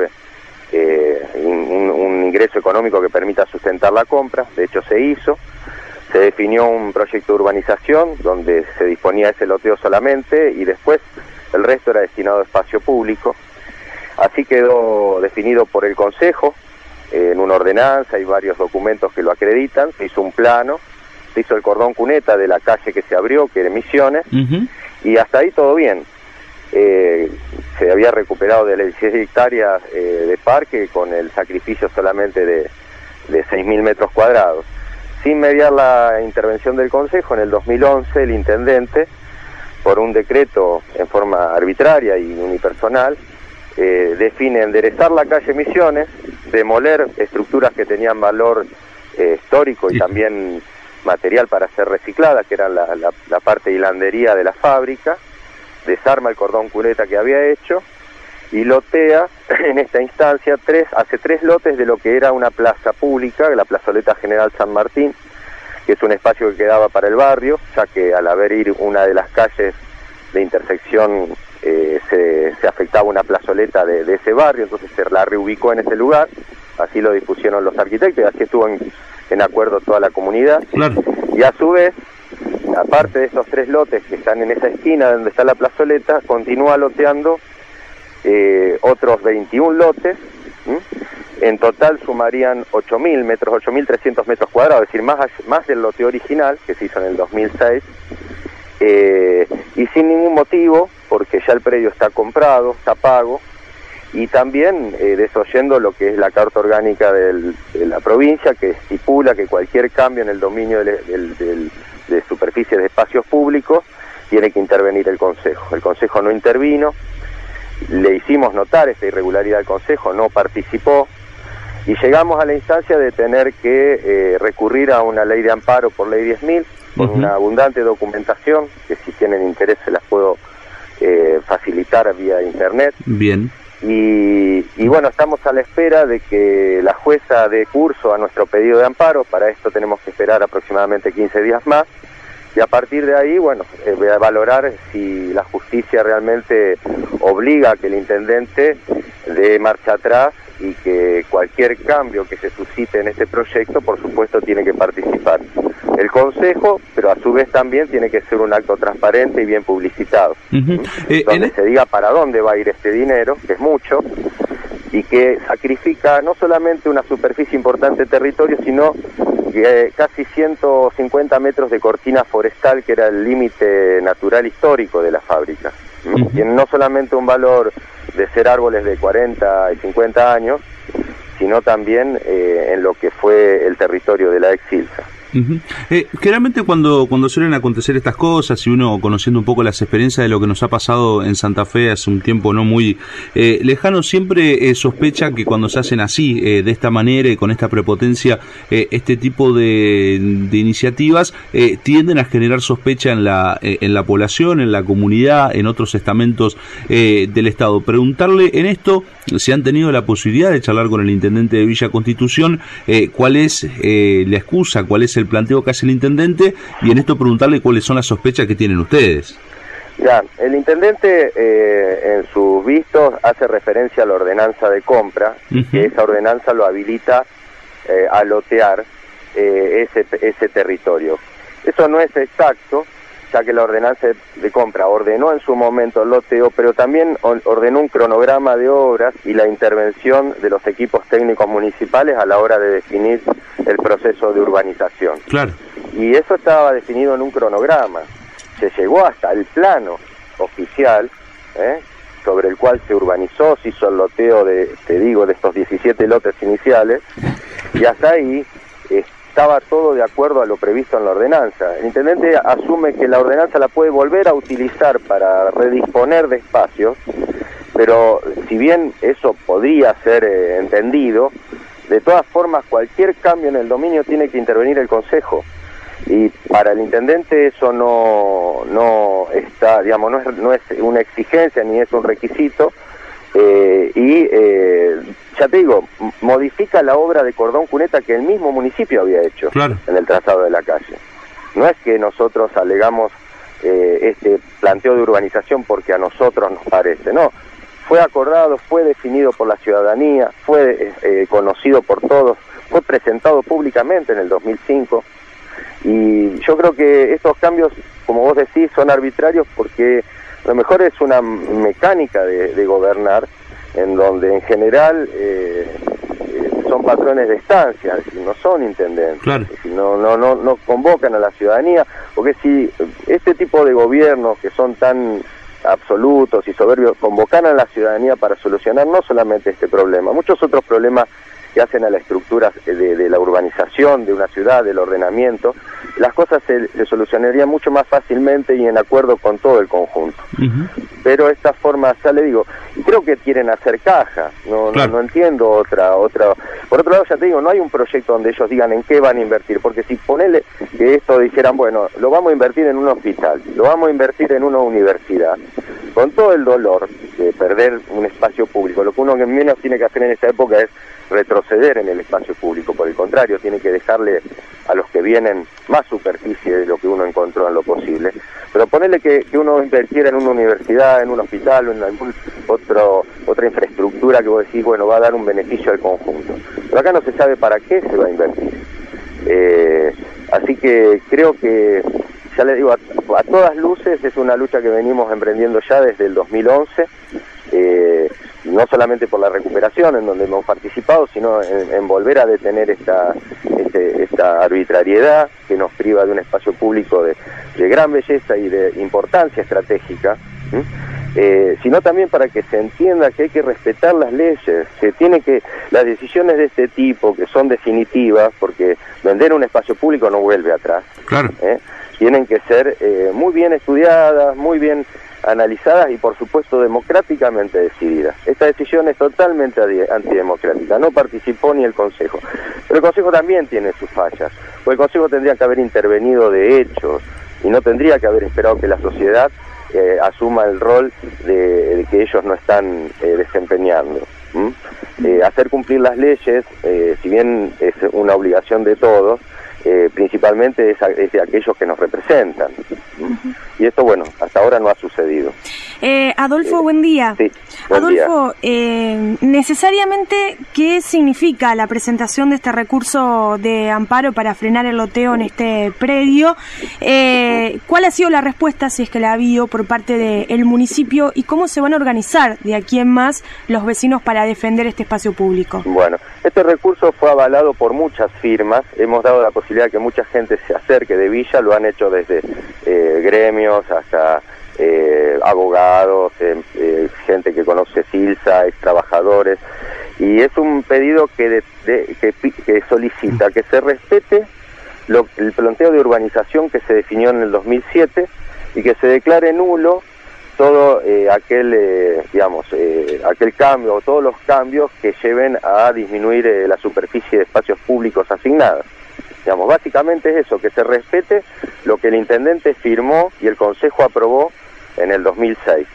un ingreso económico que permita sustentar la compra. De hecho se hizo. Se definió un proyecto de urbanización donde se disponía ese loteo solamente y después el resto era destinado a espacio público. Así quedó definido por el Consejo en una ordenanza y varios documentos que lo acreditan. Se hizo un plano, se hizo el cordón cuneta de la calle que se abrió, que era Misiones, y hasta ahí todo bien. Se había recuperado de las 16 hectáreas de parque con el sacrificio solamente de 6.000 metros cuadrados. Sin mediar la intervención del Consejo, en el 2011 el intendente, por un decreto en forma arbitraria y unipersonal, define enderezar la calle Misiones, demoler estructuras que tenían valor histórico y también material para ser reciclada, que era la parte de hilandería de la fábrica, desarma el cordón cuneta que había hecho y lotea en esta instancia hace tres lotes de lo que era una plaza pública, la plazoleta General San Martín, que es un espacio que quedaba para el barrio, ya que al haber ir una de las calles de intersección se afectaba una plazoleta de ese barrio, entonces se la reubicó en ese lugar, así lo dispusieron los arquitectos y así estuvo en acuerdo toda la comunidad. Claro. Y a su vez Aparte de esos 3 lotes que están en esa esquina donde está la plazoleta, continúa loteando otros 21 lotes. En total sumarían 8.000 metros, 8.300 metros cuadrados, es decir, más del lote original que se hizo en el 2006, y sin ningún motivo, porque ya el predio está comprado, está pago, y también desoyendo lo que es la Carta Orgánica de la provincia, que estipula que cualquier cambio en el dominio de superficies de espacios públicos tiene que intervenir el Consejo. El Consejo no intervino, le hicimos notar esta irregularidad al Consejo, no participó, y llegamos a la instancia de tener que recurrir a una ley de amparo por ley 10.000, con una abundante documentación, que si tienen interés se las puedo facilitar vía internet. Bien. Y bueno, estamos a la espera de que la jueza dé curso a nuestro pedido de amparo. Para esto tenemos que esperar aproximadamente 15 días más, y a partir de ahí, bueno, voy a valorar si la justicia realmente obliga a que el intendente dé marcha atrás, y que cualquier cambio que se suscite en este proyecto, por supuesto, tiene que participar el Consejo, pero a su vez también tiene que ser un acto transparente y bien publicitado, donde se diga para dónde va a ir este dinero, que es mucho, y que sacrifica no solamente una superficie importante de territorio, sino casi 150 metros de cortina forestal, que era el límite natural histórico de la fábrica. Tiene no solamente un valor de ser árboles de 40 y 50 años, sino también en lo que fue el territorio de la ex Silsa. Generalmente cuando suelen acontecer estas cosas, y uno conociendo un poco las experiencias de lo que nos ha pasado en Santa Fe hace un tiempo no muy lejano, siempre sospecha que cuando se hacen así, de esta manera y con esta prepotencia, este tipo de iniciativas tienden a generar sospecha en la población, en la comunidad, en otros estamentos del Estado. Preguntarle en esto, si han tenido la posibilidad de charlar con el intendente de Villa Constitución, cuál es la excusa, cuál es el planteo que hace el intendente, y en esto preguntarle cuáles son las sospechas que tienen ustedes. Ya, el intendente en sus vistos hace referencia a la ordenanza de compra, que esa ordenanza lo habilita a lotear ese territorio. Eso no es exacto, ya que la ordenanza de compra ordenó en su momento el loteo, pero también ordenó un cronograma de obras y la intervención de los equipos técnicos municipales a la hora de definir el proceso de urbanización. Claro. Y eso estaba definido en un cronograma. Se llegó hasta el plano oficial, sobre el cual se urbanizó, se hizo el loteo de estos 17 lotes iniciales, y hasta ahí estaba todo de acuerdo a lo previsto en la ordenanza. El intendente asume que la ordenanza la puede volver a utilizar para redisponer de espacios, pero si bien eso podría ser entendido, de todas formas cualquier cambio en el dominio tiene que intervenir el Consejo, y para el intendente eso no está, digamos, no es una exigencia ni es un requisito, ya te digo, modifica la obra de cordón cuneta que el mismo municipio había hecho en el trazado de la calle. No es que nosotros alegamos este planteo de urbanización porque a nosotros nos parece, no. Fue acordado, fue definido por la ciudadanía, fue conocido por todos, fue presentado públicamente en el 2005, y yo creo que estos cambios, como vos decís, son arbitrarios porque a lo mejor es una mecánica de gobernar, en donde en general son patrones de estancia, es decir, no son intendentes, es decir, no convocan a la ciudadanía, porque si este tipo de gobiernos que son tan absolutos y soberbios convocan a la ciudadanía para solucionar no solamente este problema, muchos otros problemas que hacen a la estructura de la urbanización de una ciudad, del ordenamiento, las cosas se solucionarían mucho más fácilmente y en acuerdo con todo el conjunto. Pero esta forma, ya le digo, y creo que quieren hacer caja, no entiendo otra. Por otro lado, ya te digo, no hay un proyecto donde ellos digan en qué van a invertir, porque si ponele que esto dijeran, bueno, lo vamos a invertir en un hospital, lo vamos a invertir en una universidad, con todo el dolor de perder un espacio público, lo que uno menos tiene que hacer en esta época es retroceder en el espacio público, por el contrario, tiene que dejarle a los que vienen más superficie de lo que uno encontró en lo posible, pero ponerle que uno invirtiera en una universidad, en un hospital o en algún otra infraestructura que vos decís, bueno, va a dar un beneficio al conjunto, pero acá no se sabe para qué se va a invertir, así que creo que ya les digo, a todas luces es una lucha que venimos emprendiendo ya desde el 2011, no solamente por la recuperación en donde hemos participado, sino en volver a detener esta arbitrariedad que nos priva de un espacio público de gran belleza y de importancia estratégica, sino también para que se entienda que hay que respetar las leyes, las decisiones de este tipo, que son definitivas, porque vender un espacio público no vuelve atrás, claro, tienen que ser muy bien estudiadas, muy bien analizadas y por supuesto democráticamente decididas. Esta decisión es totalmente antidemocrática, no participó ni el Consejo, pero el Consejo también tiene sus fallas, porque el Consejo tendría que haber intervenido de hecho y no tendría que haber esperado que la sociedad asuma el rol de que ellos no están desempeñando. Hacer cumplir las leyes, si bien es una obligación de todos, principalmente es de aquellos que nos representan. Y esto, bueno, hasta ahora no ha sucedido. Adolfo, buen día. Sí, buen Adolfo, día. Necesariamente, ¿qué significa la presentación de este recurso de amparo para frenar el loteo en este predio? ¿Cuál ha sido la respuesta, si es que la ha habido, por parte del municipio, y cómo se van a organizar de aquí en más los vecinos para defender este espacio público? Bueno, este recurso fue avalado por muchas firmas, hemos dado la posibilidad de que mucha gente se acerque de Villa, lo han hecho desde gremios hasta abogados, gente que conoce Silsa, ex trabajadores, y es un pedido que solicita que se respete el planteo de urbanización que se definió en el 2007 y que se declare nulo todo aquel cambio o todos los cambios que lleven a disminuir la superficie de espacios públicos asignadas. Digamos, básicamente es eso, que se respete lo que el intendente firmó y el Consejo aprobó en el 2006.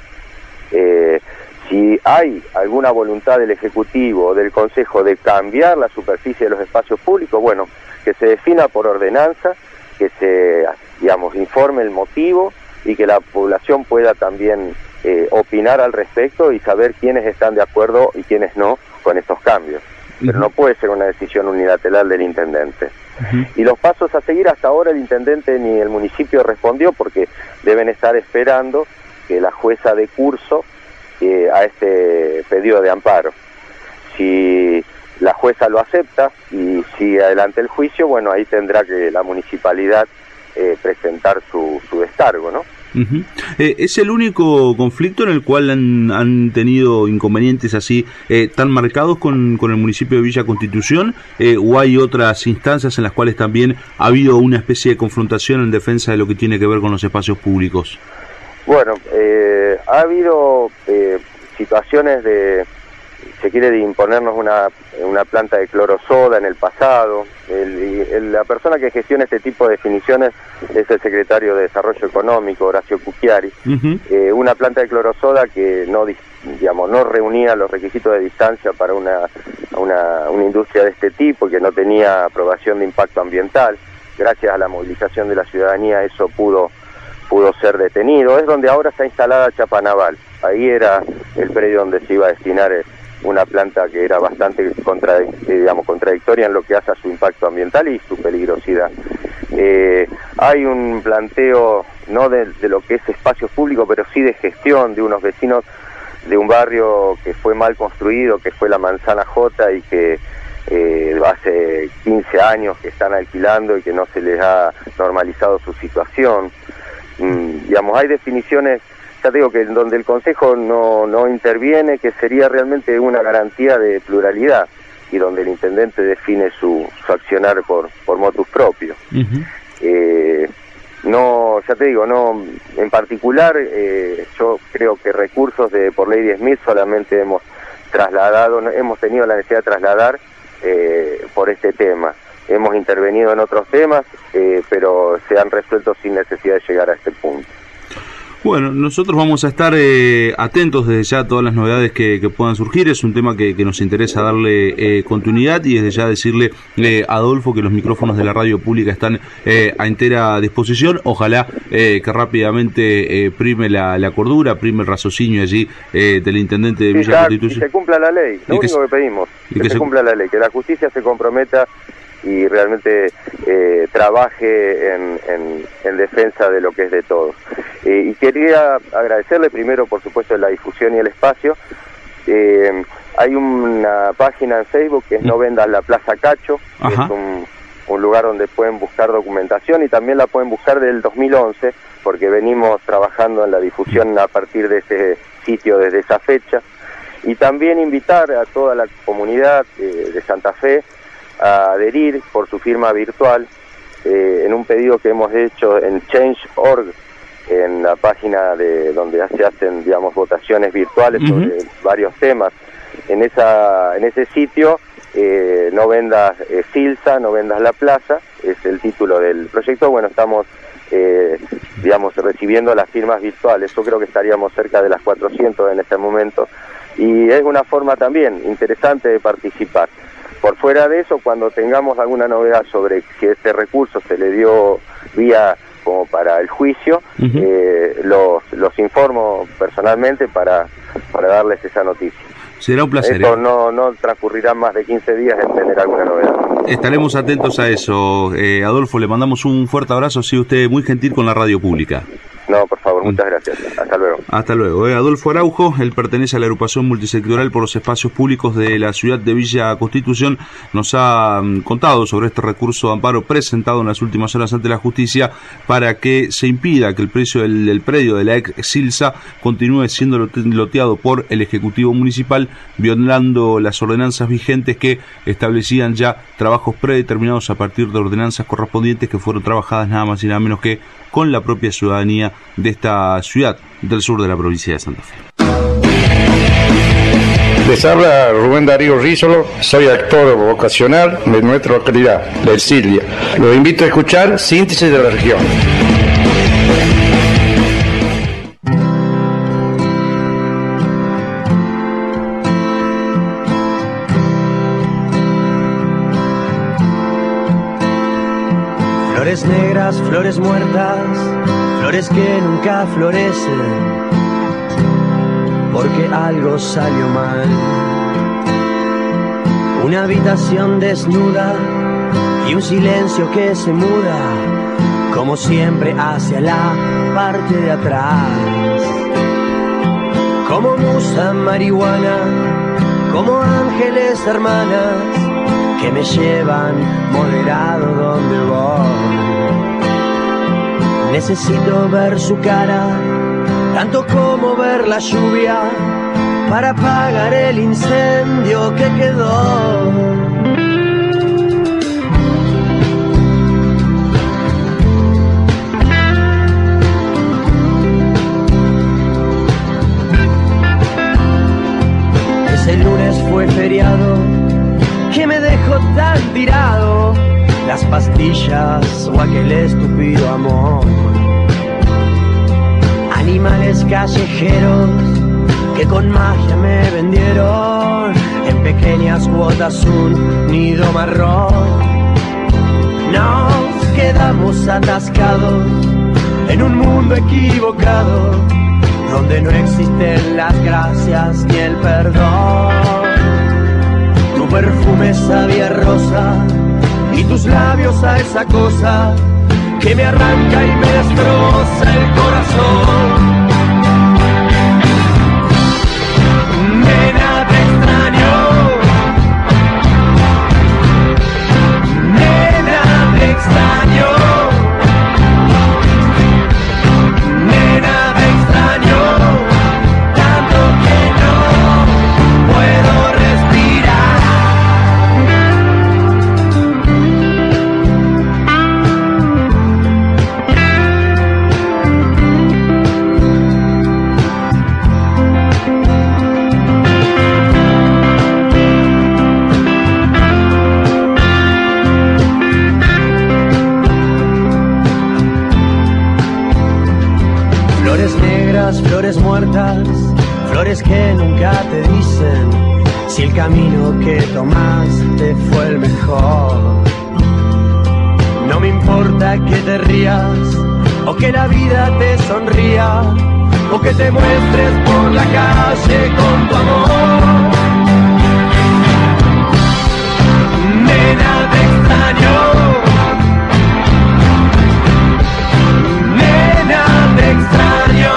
Si hay alguna voluntad del Ejecutivo o del Consejo de cambiar la superficie de los espacios públicos, bueno, que se defina por ordenanza, que se, informe el motivo y que la población pueda también opinar al respecto y saber quiénes están de acuerdo y quiénes no con estos cambios. Pero no puede ser una decisión unilateral del intendente. Y los pasos a seguir, hasta ahora el intendente ni el municipio respondió porque deben estar esperando que la jueza dé curso a este pedido de amparo. Si la jueza lo acepta y sigue adelante el juicio, bueno, ahí tendrá que la municipalidad presentar su descargo, ¿no? ¿Es el único conflicto en el cual han tenido inconvenientes así tan marcados con el municipio de Villa Constitución? ¿O hay otras instancias en las cuales también ha habido una especie de confrontación en defensa de lo que tiene que ver con los espacios públicos? Bueno, ha habido situaciones de imponernos una planta de clorosoda en el pasado. La persona que gestiona este tipo de definiciones es el secretario de Desarrollo Económico, Horacio Cucchiari. Una planta de clorosoda que no reunía los requisitos de distancia para una industria de este tipo, que no tenía aprobación de impacto ambiental. Gracias a la movilización de la ciudadanía eso pudo ser detenido. Es donde ahora está instalada Chapa Naval. Ahí era el predio donde se iba a destinar una planta que era bastante contradictoria en lo que hace a su impacto ambiental y su peligrosidad. Hay un planteo no de lo que es espacio público, pero sí de gestión de unos vecinos de un barrio que fue mal construido, que fue la Manzana J, y que hace 15 años que están alquilando y que no se les ha normalizado su situación. Hay definiciones, ya te digo, que donde el Consejo no interviene, que sería realmente una garantía de pluralidad, y donde el intendente define su accionar por motus propio. En particular, yo creo que recursos por ley 10.000 solamente hemos tenido la necesidad de trasladar por este tema. Hemos intervenido en otros temas, pero se han resuelto sin necesidad de llegar a este punto. Bueno, nosotros vamos a estar atentos desde ya a todas las novedades que puedan surgir. Es un tema que nos interesa darle continuidad, y desde ya decirle a Adolfo que los micrófonos de la radio pública están a entera disposición. Ojalá que rápidamente prime la cordura, prime el raciocinio allí del intendente de Villa Constitución. Y se cumpla la ley, lo único que pedimos, que se cumpla la ley, que la justicia se comprometa y realmente trabaje en defensa de lo que es de todos. Y quería agradecerle primero, por supuesto, la difusión y el espacio. Hay una página en Facebook que es No Vendas la Plaza Cacho, que es un lugar donde pueden buscar documentación, y también la pueden buscar del 2011, porque venimos trabajando en la difusión a partir de ese sitio desde esa fecha. Y también invitar a toda la comunidad de Santa Fe a adherir por su firma virtual en un pedido que hemos hecho en Change.org, en la página de donde se hacen, digamos, votaciones virtuales sobre varios temas. En ese sitio, No Vendas Silsa, No Vendas la Plaza, es el título del proyecto. Bueno, estamos digamos, recibiendo las firmas virtuales. Yo creo que estaríamos cerca de las 400 en este momento, y es una forma también interesante de participar. Por fuera de eso, cuando tengamos alguna novedad sobre si este recurso se le dio vía como para el juicio, los informo personalmente para darles esa noticia. Será un placer. Esto no transcurrirá más de 15 días en tener alguna novedad. Estaremos atentos a eso. Adolfo, le mandamos un fuerte abrazo. Ha sido usted muy gentil con la radio pública. No, por favor, muchas gracias. Hasta luego. Hasta luego. Adolfo Araujo, él pertenece a la agrupación multisectorial por los espacios públicos de la ciudad de Villa Constitución, nos ha contado sobre este recurso de amparo presentado en las últimas horas ante la justicia para que se impida que el precio del predio de la ex Silsa continúe siendo loteado por el Ejecutivo Municipal, violando las ordenanzas vigentes que establecían ya trabajos predeterminados a partir de ordenanzas correspondientes que fueron trabajadas nada más y nada menos que con la propia ciudadanía de esta ciudad del sur de la provincia de Santa Fe. Les habla Rubén Darío Rízolo, soy actor vocacional de nuestra localidad, de Ercilia. Los invito a escuchar Síntesis de la Región. Flores negras, flores muertas, flores que nunca florecen, porque algo salió mal. Una habitación desnuda y un silencio que se muda, como siempre hacia la parte de atrás. Como musa marihuana, como ángeles hermanas, que me llevan moderado donde voy. Necesito ver su cara, tanto como ver la lluvia, para apagar el incendio que quedó. Ese lunes fue feriado, que me dejó tan tirado, las pastillas o aquel estúpido amor. Animales callejeros que con magia me vendieron en pequeñas cuotas un nido marrón. Nos quedamos atascados en un mundo equivocado, donde no existen las gracias ni el perdón. Tu perfume sabía rosa y tus labios a esa cosa que me arranca y me destroza el corazón. Nena, te extraño. Nena, te extraño. Nena, te extraño. Tanto que no puedo respirar. Flores muertas, flores que nunca te dicen si el camino que tomaste fue el mejor. No me importa que te rías o que la vida te sonría o que te muestres por la calle con tu amor. Nena, te extraño. Nena, te extraño.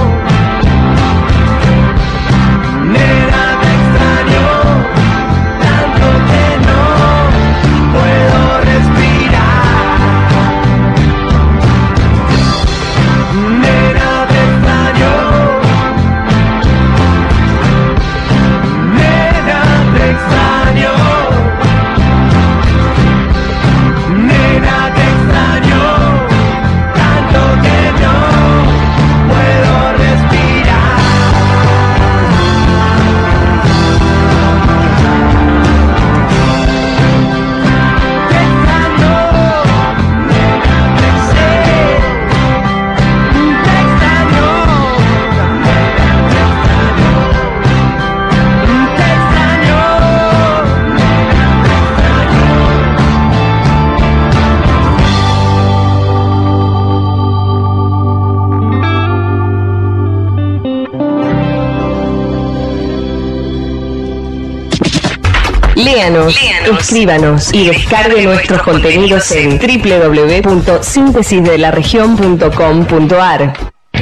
Nena, te extraño. Tanto que no puedo respirar. Nena, te extraño. Nena, te extraño. Nena, te extraño. Tanto que no puedo respirar. Te extraño. Nena, te extraño. Te extraño. Te extraño. Léanos, escríbanos y descargue nuestros contenidos en www.síntesisdelaregion.com.ar.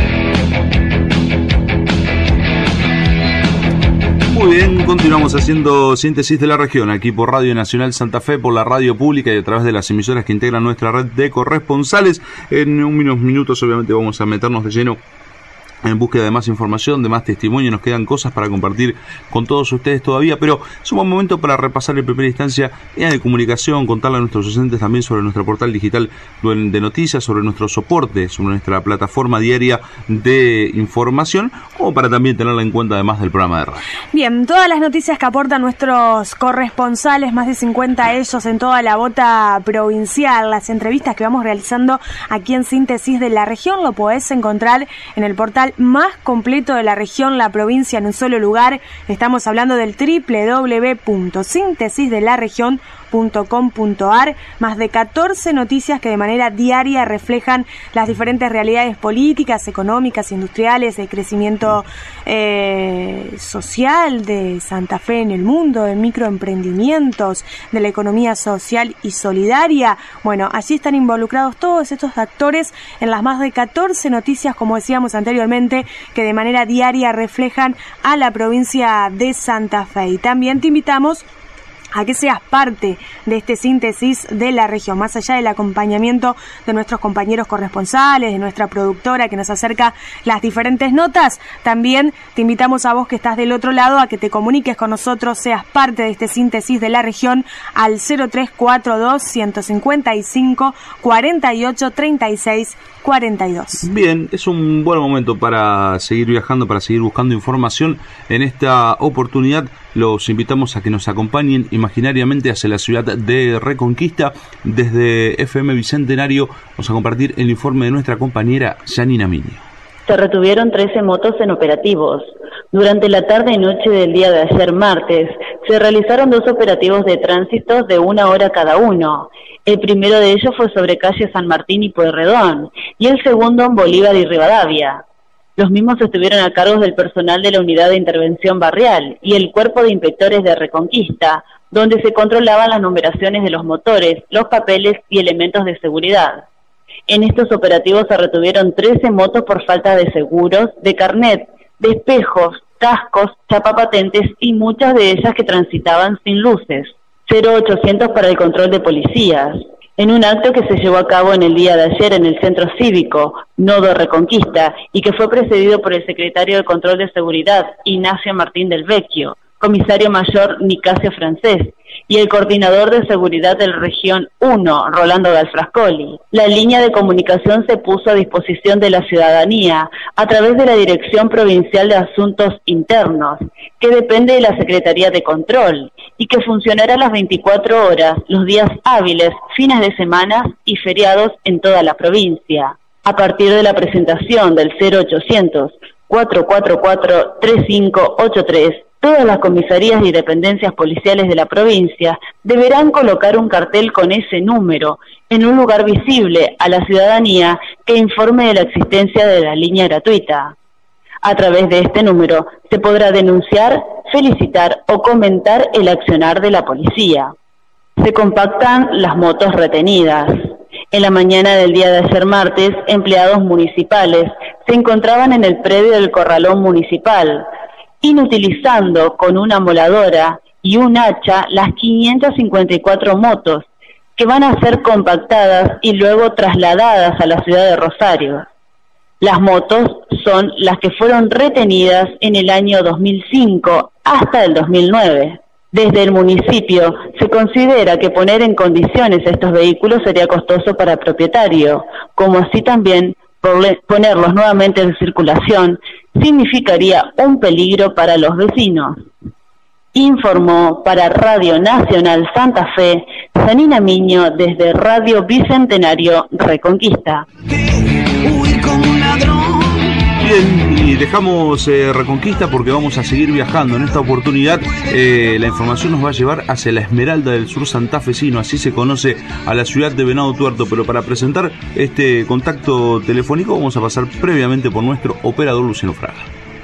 Muy bien, continuamos haciendo Síntesis de la Región, aquí por Radio Nacional Santa Fe, por la radio pública y a través de las emisoras que integran nuestra red de corresponsales. En unos minutos obviamente vamos a meternos de lleno en búsqueda de más información, de más testimonio. Nos quedan cosas para compartir con todos ustedes todavía, pero es un buen momento para repasar en primera instancia de comunicación, contarle a nuestros oyentes también sobre nuestro portal digital de noticias, sobre nuestro soporte, sobre nuestra plataforma diaria de información, o para también tenerla en cuenta además del programa de radio. Bien, todas las noticias que aportan nuestros corresponsales, más de 50 ellos en toda la bota provincial, las entrevistas que vamos realizando aquí en Síntesis de la Región, lo podés encontrar en el portal más completo de la región, la provincia, en un solo lugar. Estamos hablando del www.síntesisdelaregion.com.ar, más de 14 noticias que de manera diaria reflejan las diferentes realidades políticas, económicas, industriales, de crecimiento social de Santa Fe en el mundo, de microemprendimientos, de la economía social y solidaria. Bueno, allí están involucrados todos estos actores en las más de 14 noticias, como decíamos anteriormente, que de manera diaria reflejan a la provincia de Santa Fe. Y también te invitamos a que seas parte de este Síntesis de la Región, más allá del acompañamiento de nuestros compañeros corresponsales, de nuestra productora que nos acerca las diferentes notas. También te invitamos a vos que estás del otro lado a que te comuniques con nosotros, seas parte de este Síntesis de la Región al 0342 155 48 36 42. Bien, es un buen momento para seguir viajando, para seguir buscando información. En esta oportunidad los invitamos a que nos acompañen imaginariamente hacia la ciudad de Reconquista. Desde FM Bicentenario vamos a compartir el informe de nuestra compañera Janina Minio. Se retuvieron 13 motos en operativos. Durante la tarde y noche del día de ayer martes, se realizaron 2 operativos de tránsito de 1 hora cada uno. El primero de ellos fue sobre calle San Martín y Pueyrredón, y el segundo en Bolívar y Rivadavia. Los mismos estuvieron a cargo del personal de la Unidad de Intervención Barrial y el Cuerpo de Inspectores de Reconquista, donde se controlaban las numeraciones de los motores, los papeles y elementos de seguridad. En estos operativos se retuvieron 13 motos por falta de seguros, de carnet, de espejos, cascos, chapapatentes y muchas de ellas que transitaban sin luces. 0800 para el control de policías. En un acto que se llevó a cabo en el día de ayer en el Centro Cívico, Nodo Reconquista, y que fue precedido por el secretario de Control de Seguridad, Ignacio Martín del Vecchio, comisario mayor Nicasio Francés, y el coordinador de seguridad de la región 1, Rolando Galfrascoli. La línea de comunicación se puso a disposición de la ciudadanía a través de la Dirección Provincial de Asuntos Internos, que depende de la Secretaría de Control, y que funcionará las 24 horas, los días hábiles, fines de semana y feriados en toda la provincia. A partir de la presentación del 0800 444 3583, todas las comisarías y dependencias policiales de la provincia deberán colocar un cartel con ese número en un lugar visible a la ciudadanía que informe de la existencia de la línea gratuita. A través de este número se podrá denunciar, felicitar o comentar el accionar de la policía. Se compactan las motos retenidas. En la mañana del día de ayer martes, empleados municipales se encontraban en el predio del corralón municipal, inutilizando con una moladora y un hacha las 554 motos, que van a ser compactadas y luego trasladadas a la ciudad de Rosario. Las motos son las que fueron retenidas en el año 2005 hasta el 2009. Desde el municipio se considera que poner en condiciones estos vehículos sería costoso para el propietario, como así también ponerlos nuevamente en circulación significaría un peligro para los vecinos. Informó para Radio Nacional Santa Fe, Janina Miño, desde Radio Bicentenario Reconquista. Bien, y dejamos Reconquista porque vamos a seguir viajando. En esta oportunidad la información nos va a llevar hacia la Esmeralda del Sur santafesino, así se conoce a la ciudad de Venado Tuerto. Pero para presentar este contacto telefónico vamos a pasar previamente por nuestro operador Luciano Fraga.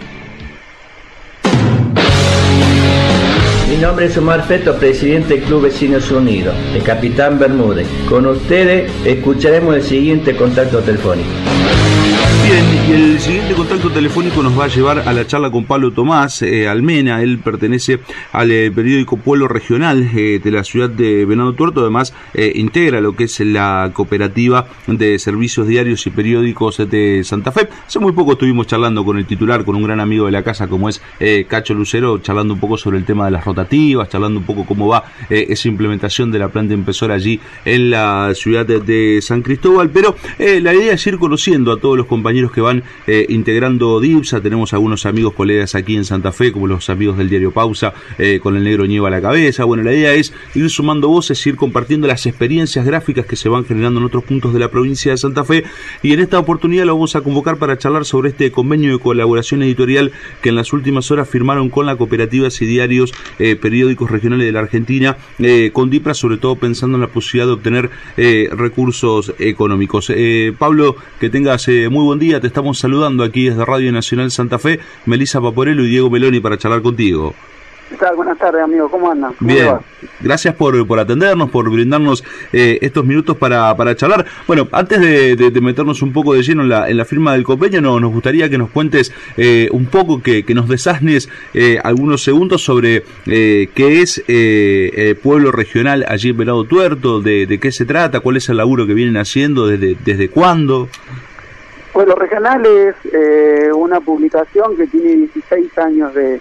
Mi nombre es Omar Feto, presidente del Club Vecinos Unidos, de Capitán Bermúdez. Con ustedes escucharemos el siguiente contacto telefónico. Bien, y el siguiente contacto telefónico nos va a llevar a la charla con Pablo Tomás Almena. Él pertenece al periódico Pueblo Regional de la ciudad de Venado Tuerto. Además, integra lo que es la cooperativa de servicios diarios y periódicos de Santa Fe. Hace muy poco estuvimos charlando con el titular, con un gran amigo de la casa como es Cacho Lucero, charlando un poco sobre el tema de las rotativas, charlando un poco cómo va esa implementación de la planta impresora allí en la ciudad de San Cristóbal. Pero la idea es ir conociendo a todos los compañeros que van integrando DIPSA. Tenemos algunos amigos, colegas aquí en Santa Fe, como los amigos del diario Pausa, con el negro Ñeva a la cabeza. Bueno, la idea es ir sumando voces, ir compartiendo las experiencias gráficas que se van generando en otros puntos de la provincia de Santa Fe, y en esta oportunidad lo vamos a convocar para charlar sobre este convenio de colaboración editorial que en las últimas horas firmaron con la cooperativas y diarios periódicos regionales de la Argentina, con DIPSA, sobre todo pensando en la posibilidad de obtener recursos económicos. Pablo, que tengas muy buen día. Te estamos saludando aquí desde Radio Nacional Santa Fe, Melissa Paporello y Diego Meloni, para charlar contigo. ¿Qué tal? Buenas tardes, amigo. ¿Cómo andan? Bien, gracias por atendernos, por brindarnos estos minutos para charlar. Bueno, antes de meternos un poco de lleno en la firma del convenio, nos gustaría que nos cuentes un poco, que nos desasnes algunos segundos sobre qué es Pueblo Regional allí en Venado Tuerto, de qué se trata, cuál es el laburo que vienen haciendo, desde cuándo. Pueblo Regional es una publicación que tiene 16 años de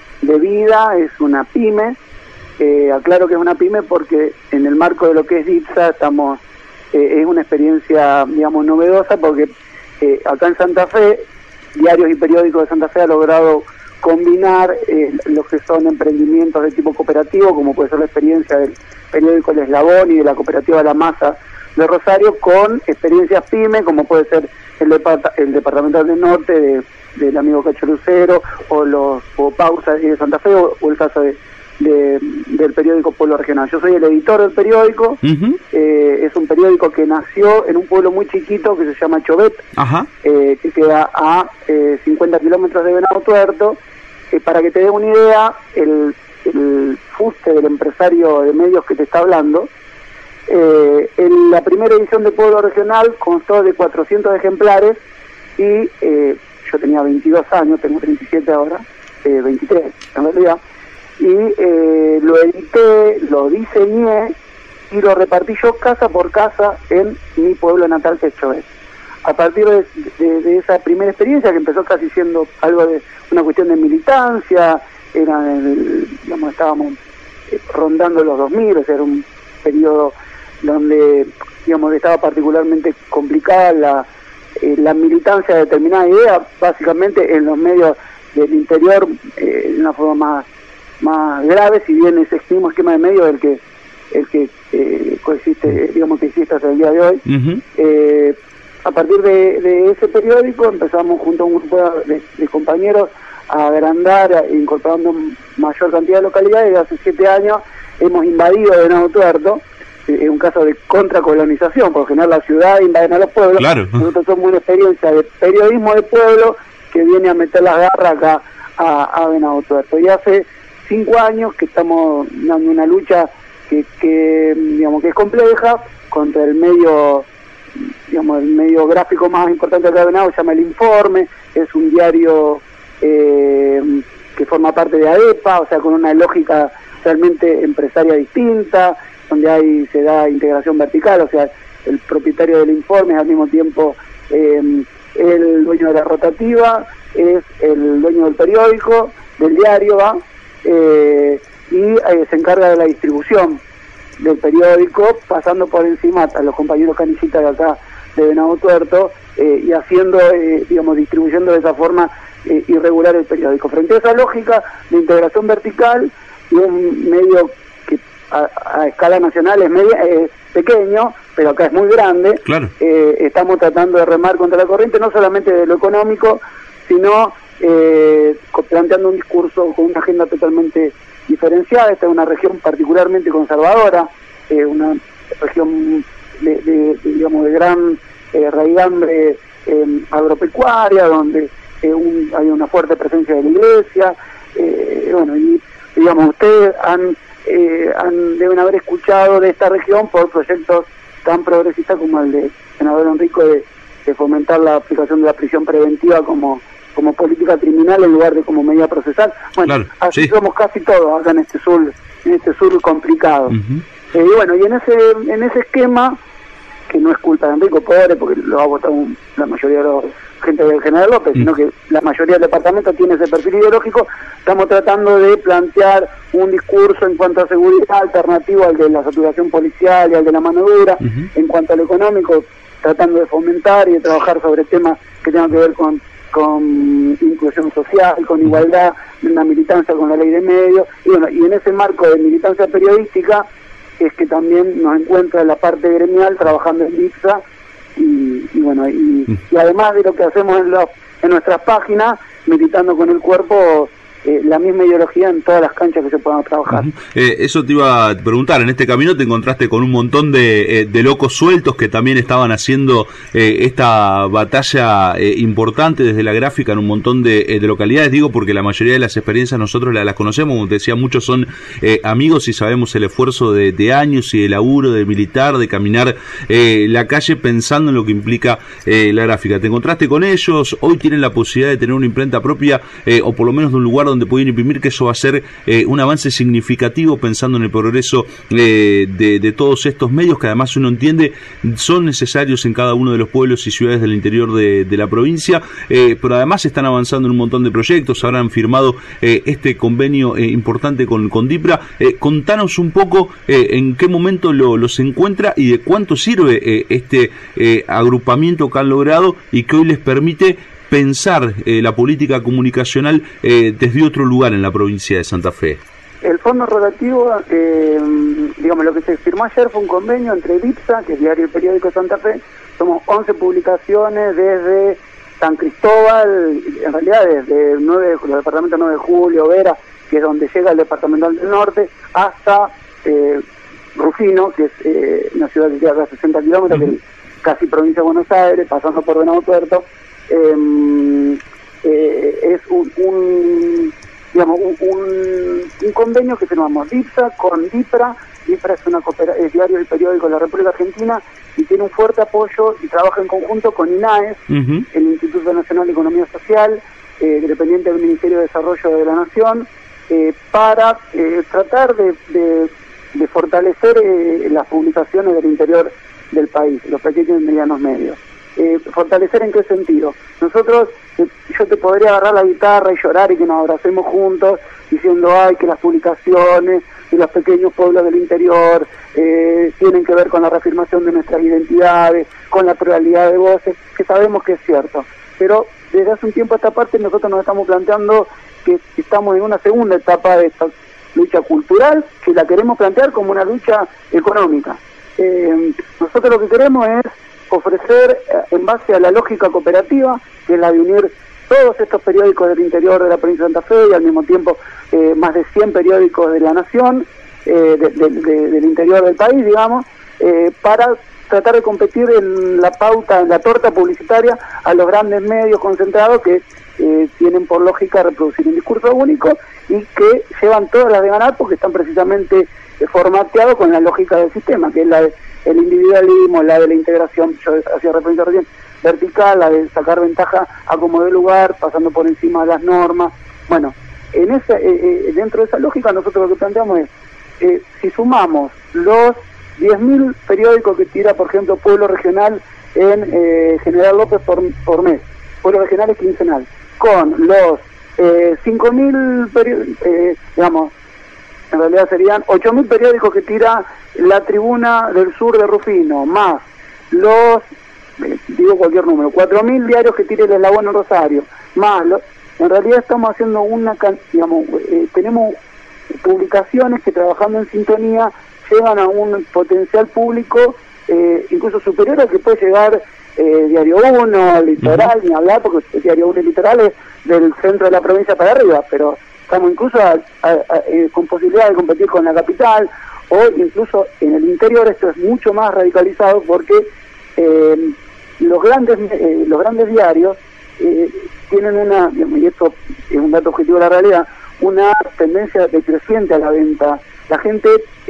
vida, es una pyme. Aclaro que es una pyme porque en el marco de lo que es DIPSA estamos, es una experiencia, digamos, novedosa, porque acá en Santa Fe, diarios y periódicos de Santa Fe ha logrado combinar lo que son emprendimientos de tipo cooperativo, como puede ser la experiencia del periódico El Eslabón y de la cooperativa La Masa de Rosario, con experiencias pyme, como puede ser el Departamental del Norte del amigo Cacho Lucero, o Pausa de Santa Fe, o el caso del periódico Pueblo Regional. Yo soy el editor del periódico. Es un periódico que nació en un pueblo muy chiquito que se llama Chobet, que queda a 50 kilómetros de Venado Tuerto. Para que te dé una idea, el fuste del empresario de medios que te está hablando, en la primera edición de Pueblo Regional constó de 400 ejemplares y yo tenía 22 años, tengo 37 ahora, 23 en realidad, y lo edité, lo diseñé y lo repartí yo casa por casa en mi pueblo natal, que es Chobet. A partir de esa primera experiencia, que empezó casi siendo algo de una cuestión de militancia, digamos, estábamos rondando los 2000, o sea, era un periodo donde, digamos, estaba particularmente complicada la militancia de determinada idea, básicamente en los medios del interior, de una forma más grave, si bien ese mismo esquema de medios el que coexiste, digamos, que existe hasta el día de hoy. A partir de ese periódico empezamos junto a un grupo de compañeros a agrandar, incorporando mayor cantidad de localidades, y hace 7 años hemos invadido Venado Tuerto. Es un caso de contracolonización, por generar la ciudad, invaden a los pueblos. Claro. Nosotros somos una experiencia de periodismo de pueblo que viene a meter las garras acá a Venado Tuerto. Y hace 5 años que estamos dando una lucha digamos que es compleja, contra el medio, digamos, el medio gráfico más importante que ha Venado, se llama El Informe, es un diario que forma parte de AEPA, o sea, con una lógica realmente empresaria distinta, donde se da integración vertical, o sea, el propietario del Informe es al mismo tiempo el dueño de la rotativa, es el dueño del periódico, del diario, y se encarga de la distribución del periódico, pasando por encima a los compañeros canillitas de acá de Venado Tuerto, y haciendo, digamos, distribuyendo de esa forma irregular el periódico. Frente a esa lógica de integración vertical y un medio que a escala nacional es pequeño, pero acá es muy grande, claro. Estamos tratando de remar contra la corriente, no solamente de lo económico, sino planteando un discurso con una agenda totalmente diferenciada. Esta es una región particularmente conservadora, una región digamos, de gran raigambre agropecuaria, donde hay una fuerte presencia de la iglesia, bueno, y digamos, ustedes deben haber escuchado de esta región por proyectos tan progresistas como el de senador Enrico de fomentar la aplicación de la prisión preventiva como política criminal en lugar de como medida procesal. Bueno, claro, así sí. Somos casi todos acá en este sur complicado. Y bueno, y en ese esquema, que no es culpa de Enrico, pobre, porque lo ha votado la mayoría de la gente del General López, sino que la mayoría del departamento tiene ese perfil ideológico, estamos tratando de plantear un discurso en cuanto a seguridad alternativo al de la saturación policial y al de la mano dura, en cuanto a lo económico, tratando de fomentar y de trabajar sobre temas que tengan que ver con inclusión social, con igualdad, una militancia con la ley de medios, y bueno, y en ese marco de militancia periodística es que también nos encuentra la parte gremial trabajando en DIPSA, y bueno, y además de lo que hacemos en nuestras páginas, militando con el cuerpo la misma ideología en todas las canchas que se puedan trabajar. Eso te iba a preguntar, en este camino te encontraste con un montón de locos sueltos que también estaban haciendo esta batalla importante desde la gráfica en un montón de localidades, digo porque la mayoría de las experiencias nosotros las conocemos, como te decía, muchos son amigos y sabemos el esfuerzo de años y de laburo, de militar, de caminar la calle pensando en lo que implica la gráfica. Te encontraste con ellos, hoy tienen la posibilidad de tener una imprenta propia, o por lo menos de un lugar donde pueden imprimir, que eso va a ser un avance significativo pensando en el progreso de todos estos medios que además uno entiende son necesarios en cada uno de los pueblos y ciudades del interior de la provincia, pero además están avanzando en un montón de proyectos, ahora han firmado este convenio importante con DIPRA. Contanos un poco en qué momento los encuentra y de cuánto sirve este agrupamiento que han logrado y que hoy les permite pensar la política comunicacional desde otro lugar en la provincia de Santa Fe. El fondo rotativo, digamos, lo que se firmó ayer fue un convenio entre DIPSA, que es Diario y Periódico de Santa Fe. Somos 11 publicaciones desde San Cristóbal, en realidad desde el departamento 9 de Julio, Vera, que es donde llega el departamental del norte, hasta Rufino, que es una ciudad que queda a 60 kilómetros, que es casi provincia de Buenos Aires, pasando por Venado Tuerto. Es un convenio que firmamos DIPSA con DIPRA. DIPRA es Diario y Periódico de la República Argentina y tiene un fuerte apoyo y trabaja en conjunto con INAES, el Instituto Nacional de Economía Social, dependiente del Ministerio de Desarrollo de la Nación, para tratar de fortalecer las publicaciones del interior del país, los pequeños y medianos medios. ¿Fortalecer en qué sentido? Nosotros, yo te podría agarrar la guitarra y llorar y que nos abracemos juntos diciendo que las publicaciones de los pequeños pueblos del interior tienen que ver con la reafirmación de nuestras identidades, con la pluralidad de voces, que sabemos que es cierto, pero desde hace un tiempo a esta parte nosotros nos estamos planteando que estamos en una segunda etapa de esta lucha cultural, que la queremos plantear como una lucha económica. Nosotros lo que queremos es ofrecer, en base a la lógica cooperativa, que es la de unir todos estos periódicos del interior de la provincia de Santa Fe y al mismo tiempo más de 100 periódicos de la nación, del interior del país, digamos, para tratar de competir en la pauta, en la torta publicitaria a los grandes medios concentrados que tienen por lógica reproducir un discurso único y que llevan todas las de ganar porque están precisamente formateado con la lógica del sistema, que es la del individualismo, la de la integración, yo hacía referencia recién, vertical, la de sacar ventaja a como de lugar, pasando por encima de las normas. Bueno, en esa, dentro de esa lógica nosotros lo que planteamos es, si sumamos los 10.000 periódicos que tira, por ejemplo, Pueblo Regional en General López por mes, Pueblo Regional es quincenal, con los 5.000 periódicos, digamos, en realidad serían 8.000 periódicos que tira La Tribuna del Sur de Rufino, más los, digo cualquier número, 4.000 diarios que tire El Eslabón en Rosario, más, en realidad estamos haciendo digamos, tenemos publicaciones que trabajando en sintonía llegan a un potencial público incluso superior al que puede llegar Diario 1, Litoral, ni hablar, porque Diario 1 y Litoral es del centro de la provincia para arriba, pero estamos incluso con posibilidad de competir con la capital, o incluso en el interior esto es mucho más radicalizado porque los grandes diarios tienen una, y esto es un dato objetivo de la realidad, una tendencia decreciente a la venta. La gente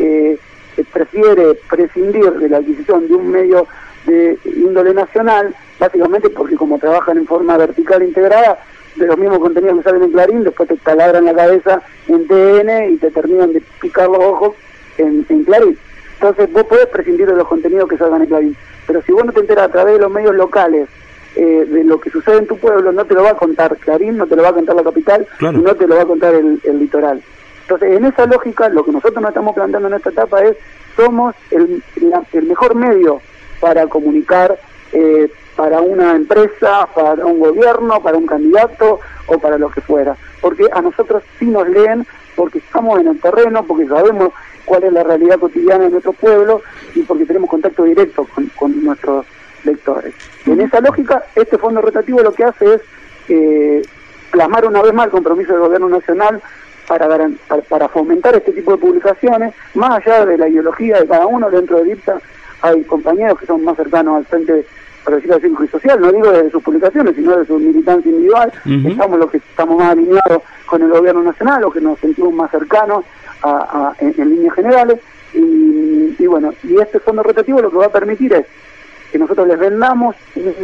prefiere prescindir de la adquisición de un medio de índole nacional, básicamente porque como trabajan en forma vertical integrada, de los mismos contenidos que salen en Clarín, después te taladran la cabeza en TN y te terminan de picar los ojos en Clarín. Entonces vos podés prescindir de los contenidos que salgan en Clarín, pero si vos no te enteras a través de los medios locales de lo que sucede en tu pueblo, no te lo va a contar Clarín, no te lo va a contar la capital, claro, y no te lo va a contar el litoral. Entonces, en esa lógica, lo que nosotros nos estamos planteando en esta etapa es, somos el mejor medio para comunicar para una empresa, para un gobierno, para un candidato o para lo que fuera. Porque a nosotros sí nos leen, porque estamos en el terreno, porque sabemos cuál es la realidad cotidiana de nuestro pueblo y porque tenemos contacto directo con nuestros lectores. Y en esa lógica, este fondo rotativo lo que hace es plasmar una vez más el compromiso del gobierno nacional para fomentar este tipo de publicaciones, más allá de la ideología de cada uno. Dentro de DIPSA hay compañeros que son más cercanos al Frente Progresista Cívico y Social, no digo de sus publicaciones, sino de su militancia individual. Estamos los que estamos más alineados con el gobierno nacional, los que nos sentimos más cercanos en líneas generales, y bueno, y este fondo rotativo lo que va a permitir es que nosotros les vendamos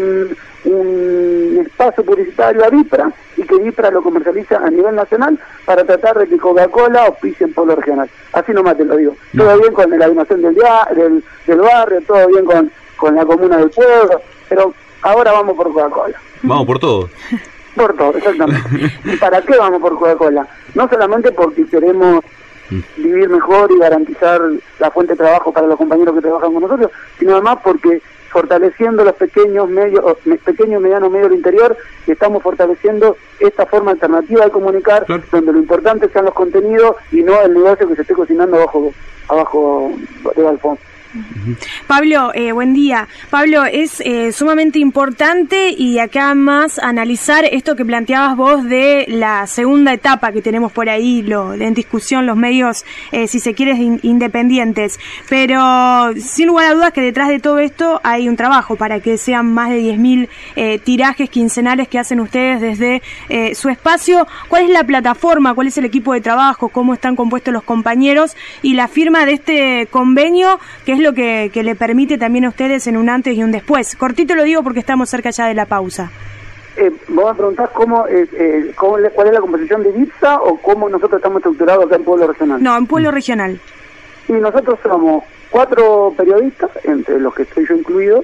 un espacio publicitario a DIPRA y que DIPRA lo comercializa a nivel nacional para tratar de que Coca-Cola auspicie en Pueblo Regional. Así nomás te lo digo. Todo bien con la donación del barrio, todo bien con la comuna del pueblo, pero ahora vamos por Coca-Cola. Vamos por todo. Por todo, exactamente. ¿Y para qué vamos por Coca-Cola? No solamente porque queremos vivir mejor y garantizar la fuente de trabajo para los compañeros que trabajan con nosotros, sino además porque fortaleciendo los pequeños y medianos medios del interior, estamos fortaleciendo esta forma alternativa de comunicar, claro, donde lo importante sean los contenidos y no el negocio que se esté cocinando abajo de Alfonso. Pablo, buen día. Pablo, es sumamente importante y acá más analizar esto que planteabas vos de la segunda etapa que tenemos por ahí, en discusión los medios, si se quiere, independientes. Pero sin lugar a dudas que detrás de todo esto hay un trabajo para que sean más de 10.000 tirajes quincenales que hacen ustedes desde su espacio. ¿Cuál es la plataforma? ¿Cuál es el equipo de trabajo? ¿Cómo están compuestos los compañeros? Y la firma de este convenio, que es lo que le permite también a ustedes en un antes y un después. Cortito lo digo porque estamos cerca ya de la pausa. Vos me preguntás cuál es la composición de DIPSA o cómo nosotros estamos estructurados acá en Pueblo Regional. No, en Pueblo Regional. Y nosotros somos 4 periodistas, entre los que estoy yo incluido,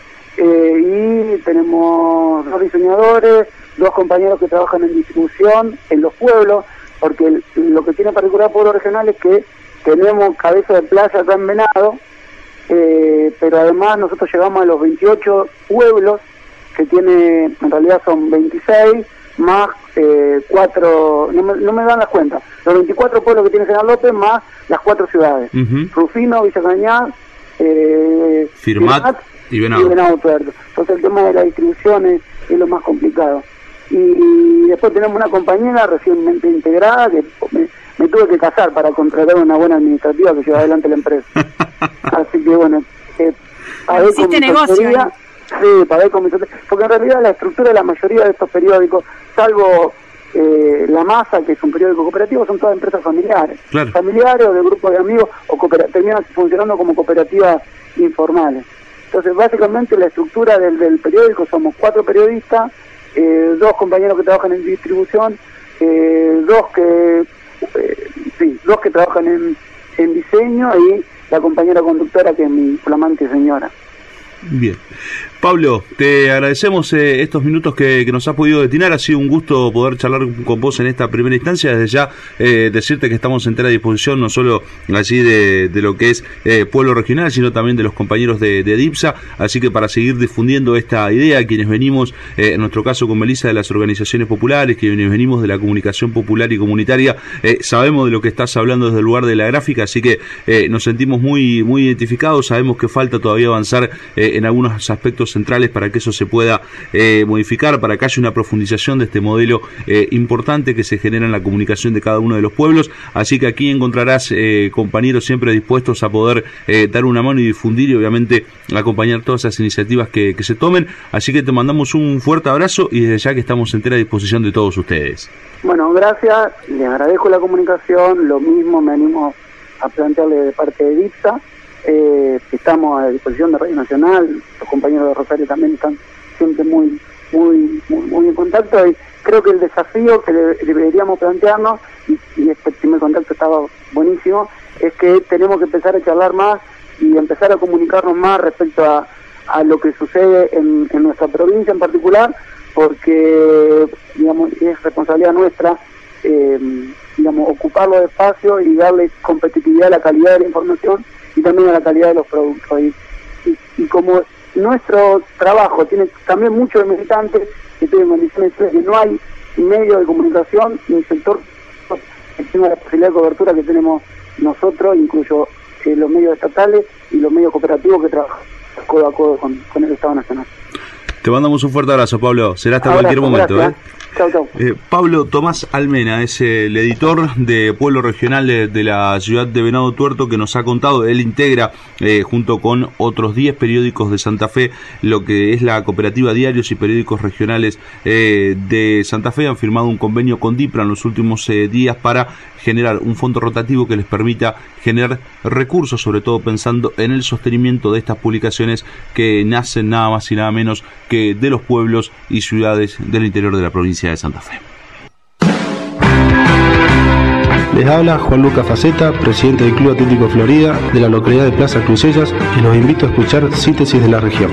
y tenemos 2 diseñadores, 2 compañeros que trabajan en distribución en los pueblos, porque lo que tiene particular Pueblo Regional es que tenemos cabeza de playa acá en Venado, pero además nosotros llegamos a los 28 pueblos, que tiene, en realidad son 26, más 4, no me dan las cuentas, los 24 pueblos que tiene General López, más las 4 ciudades, Rufino, Villa Cañas, Firmat y Venado Tuerto. Entonces el tema de la distribución es lo más complicado. Y después tenemos una compañera recientemente integrada que me tuve que casar para contratar una buena administrativa que lleva adelante la empresa. Así que bueno, hiciste negocio. Sí, para ver con mi, porque en realidad la estructura de la mayoría de estos periódicos, salvo La Masa, que es un periódico cooperativo, son todas empresas familiares. Claro. Familiares o de grupos de amigos, o terminan funcionando como cooperativas informales. Entonces, básicamente, la estructura del periódico, somos 4 periodistas, 2 compañeros que trabajan en distribución, 2 que trabajan en diseño, y la compañera conductora, que es mi flamante señora. Bien. Pablo, te agradecemos estos minutos que nos has podido destinar. Ha sido un gusto poder charlar con vos en esta primera instancia. Desde ya decirte que estamos en entera disposición, no solo allí de lo que es Pueblo Regional, sino también de los compañeros de DIPSA. Así que para seguir difundiendo esta idea, quienes venimos, en nuestro caso con Melissa, de las organizaciones populares, quienes venimos de la comunicación popular y comunitaria, sabemos de lo que estás hablando desde el lugar de la gráfica, así que nos sentimos muy, muy identificados. Sabemos que falta todavía avanzar en algunos aspectos centrales para que eso se pueda modificar, para que haya una profundización de este modelo importante que se genera en la comunicación de cada uno de los pueblos. Así que aquí encontrarás compañeros siempre dispuestos a poder dar una mano y difundir, y obviamente acompañar todas esas iniciativas que se tomen. Así que te mandamos un fuerte abrazo, y desde ya que estamos en entera disposición de todos ustedes. Bueno, gracias, les agradezco la comunicación. Lo mismo me animo a plantearle de parte de DIPSA. Estamos a disposición de Radio Nacional, los compañeros de Rosario también están siempre muy en contacto, y creo que el desafío que deberíamos plantearnos, y este primer contacto estaba buenísimo, es que tenemos que empezar a charlar más y empezar a comunicarnos más respecto a lo que sucede en nuestra provincia en particular, porque digamos es responsabilidad nuestra ocupar los espacios y darle competitividad a la calidad de la información y también a la calidad de los productos. Y como nuestro trabajo tiene también muchos militantes que tienen condiciones que no hay medio de comunicación ni sector que tenga la posibilidad de cobertura que tenemos nosotros, incluyo los medios estatales y los medios cooperativos que trabajan codo a codo con el Estado Nacional. Te mandamos un fuerte abrazo, Pablo. Será hasta cualquier momento. Gracias. Chau. Pablo Tomás Almena es el editor de Pueblo Regional de la ciudad de Venado Tuerto, que nos ha contado. Él integra, junto con otros 10 periódicos de Santa Fe, lo que es la cooperativa Diarios y Periódicos Regionales de Santa Fe. Han firmado un convenio con DIPRA en los últimos días para generar un fondo rotativo que les permita generar recursos, sobre todo pensando en el sostenimiento de estas publicaciones que nacen nada más y nada menos que de los pueblos y ciudades del interior de la provincia de Santa Fe. Les habla Juan Lucas Faceta, presidente del Club Atlético Florida de la localidad de Plaza Crucellas, y los invito a escuchar Síntesis de la Región.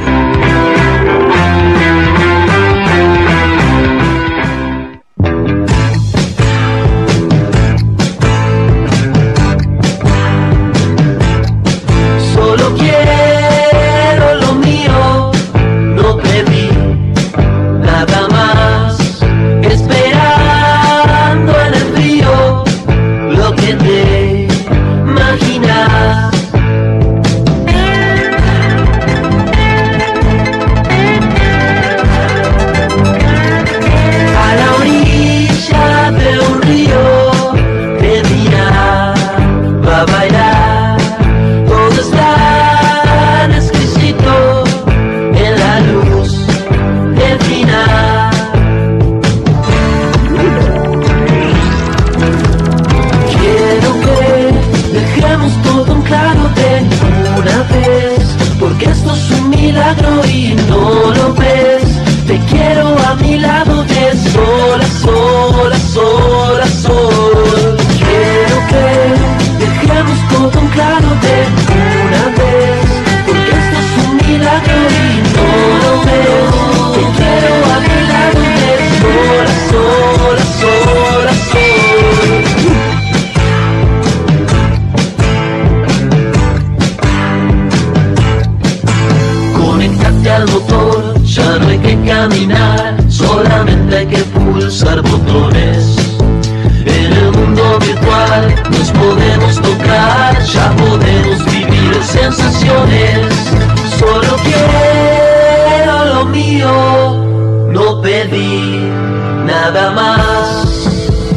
Solamente hay que pulsar botones. En el mundo virtual nos podemos tocar, ya podemos vivir sensaciones. Solo quiero lo mío, no pedí nada más.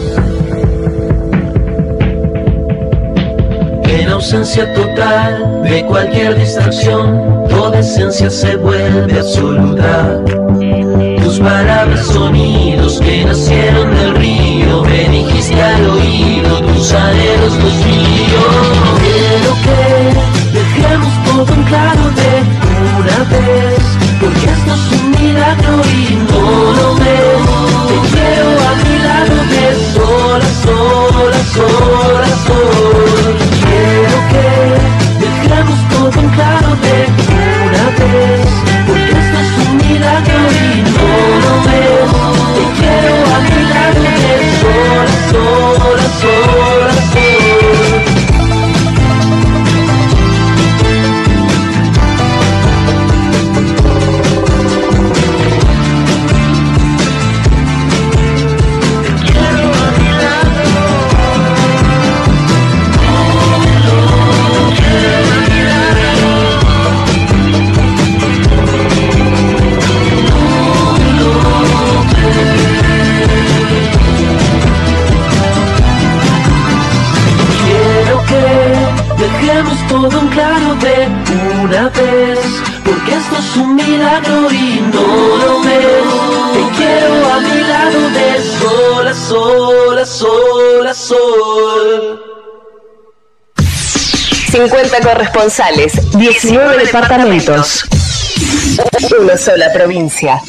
En ausencia total de cualquier distracción, toda esencia se vuelve absoluta. Tus palabras, sonidos que nacieron del río. una vez, porque esto es un milagro y no lo ves. Te quiero a mi lado de sol a sol a sol a sol. 50 corresponsales, 19 departamentos, una sola provincia.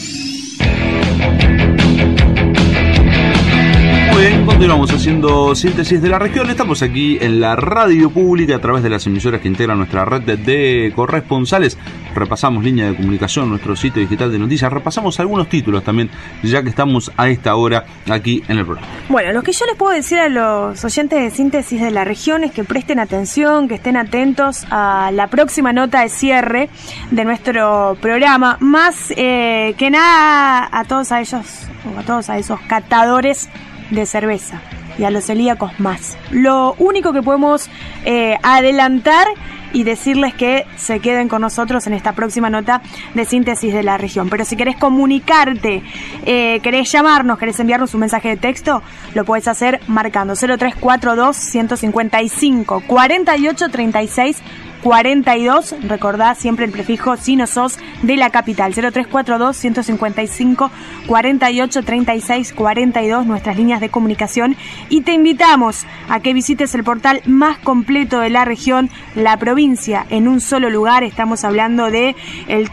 Muy bien, continuamos haciendo síntesis de la región. Estamos aquí en la radio pública a través de las emisoras que integran nuestra red de corresponsales. Repasamos línea de comunicación, nuestro sitio digital de noticias. Repasamos algunos títulos también, ya que estamos a esta hora aquí en el programa. Bueno, lo que yo les puedo decir a los oyentes de síntesis de la región es que presten atención, que estén atentos a la próxima nota de cierre de nuestro programa. Más que nada a todos a ellos, o a todos a esos catadores de cerveza y a los celíacos más. Lo único que podemos adelantar y decirles que se queden con nosotros en esta próxima nota de síntesis de la región. Pero si querés comunicarte, querés llamarnos, querés enviarnos un mensaje de texto, lo podés hacer marcando 0342 155 48 36 42, recordá siempre el prefijo si no sos de la capital, 0342 155 48 36 42, nuestras líneas de comunicación, y te invitamos a que visites el portal más completo de la región, la provincia, en un solo lugar. Estamos hablando de el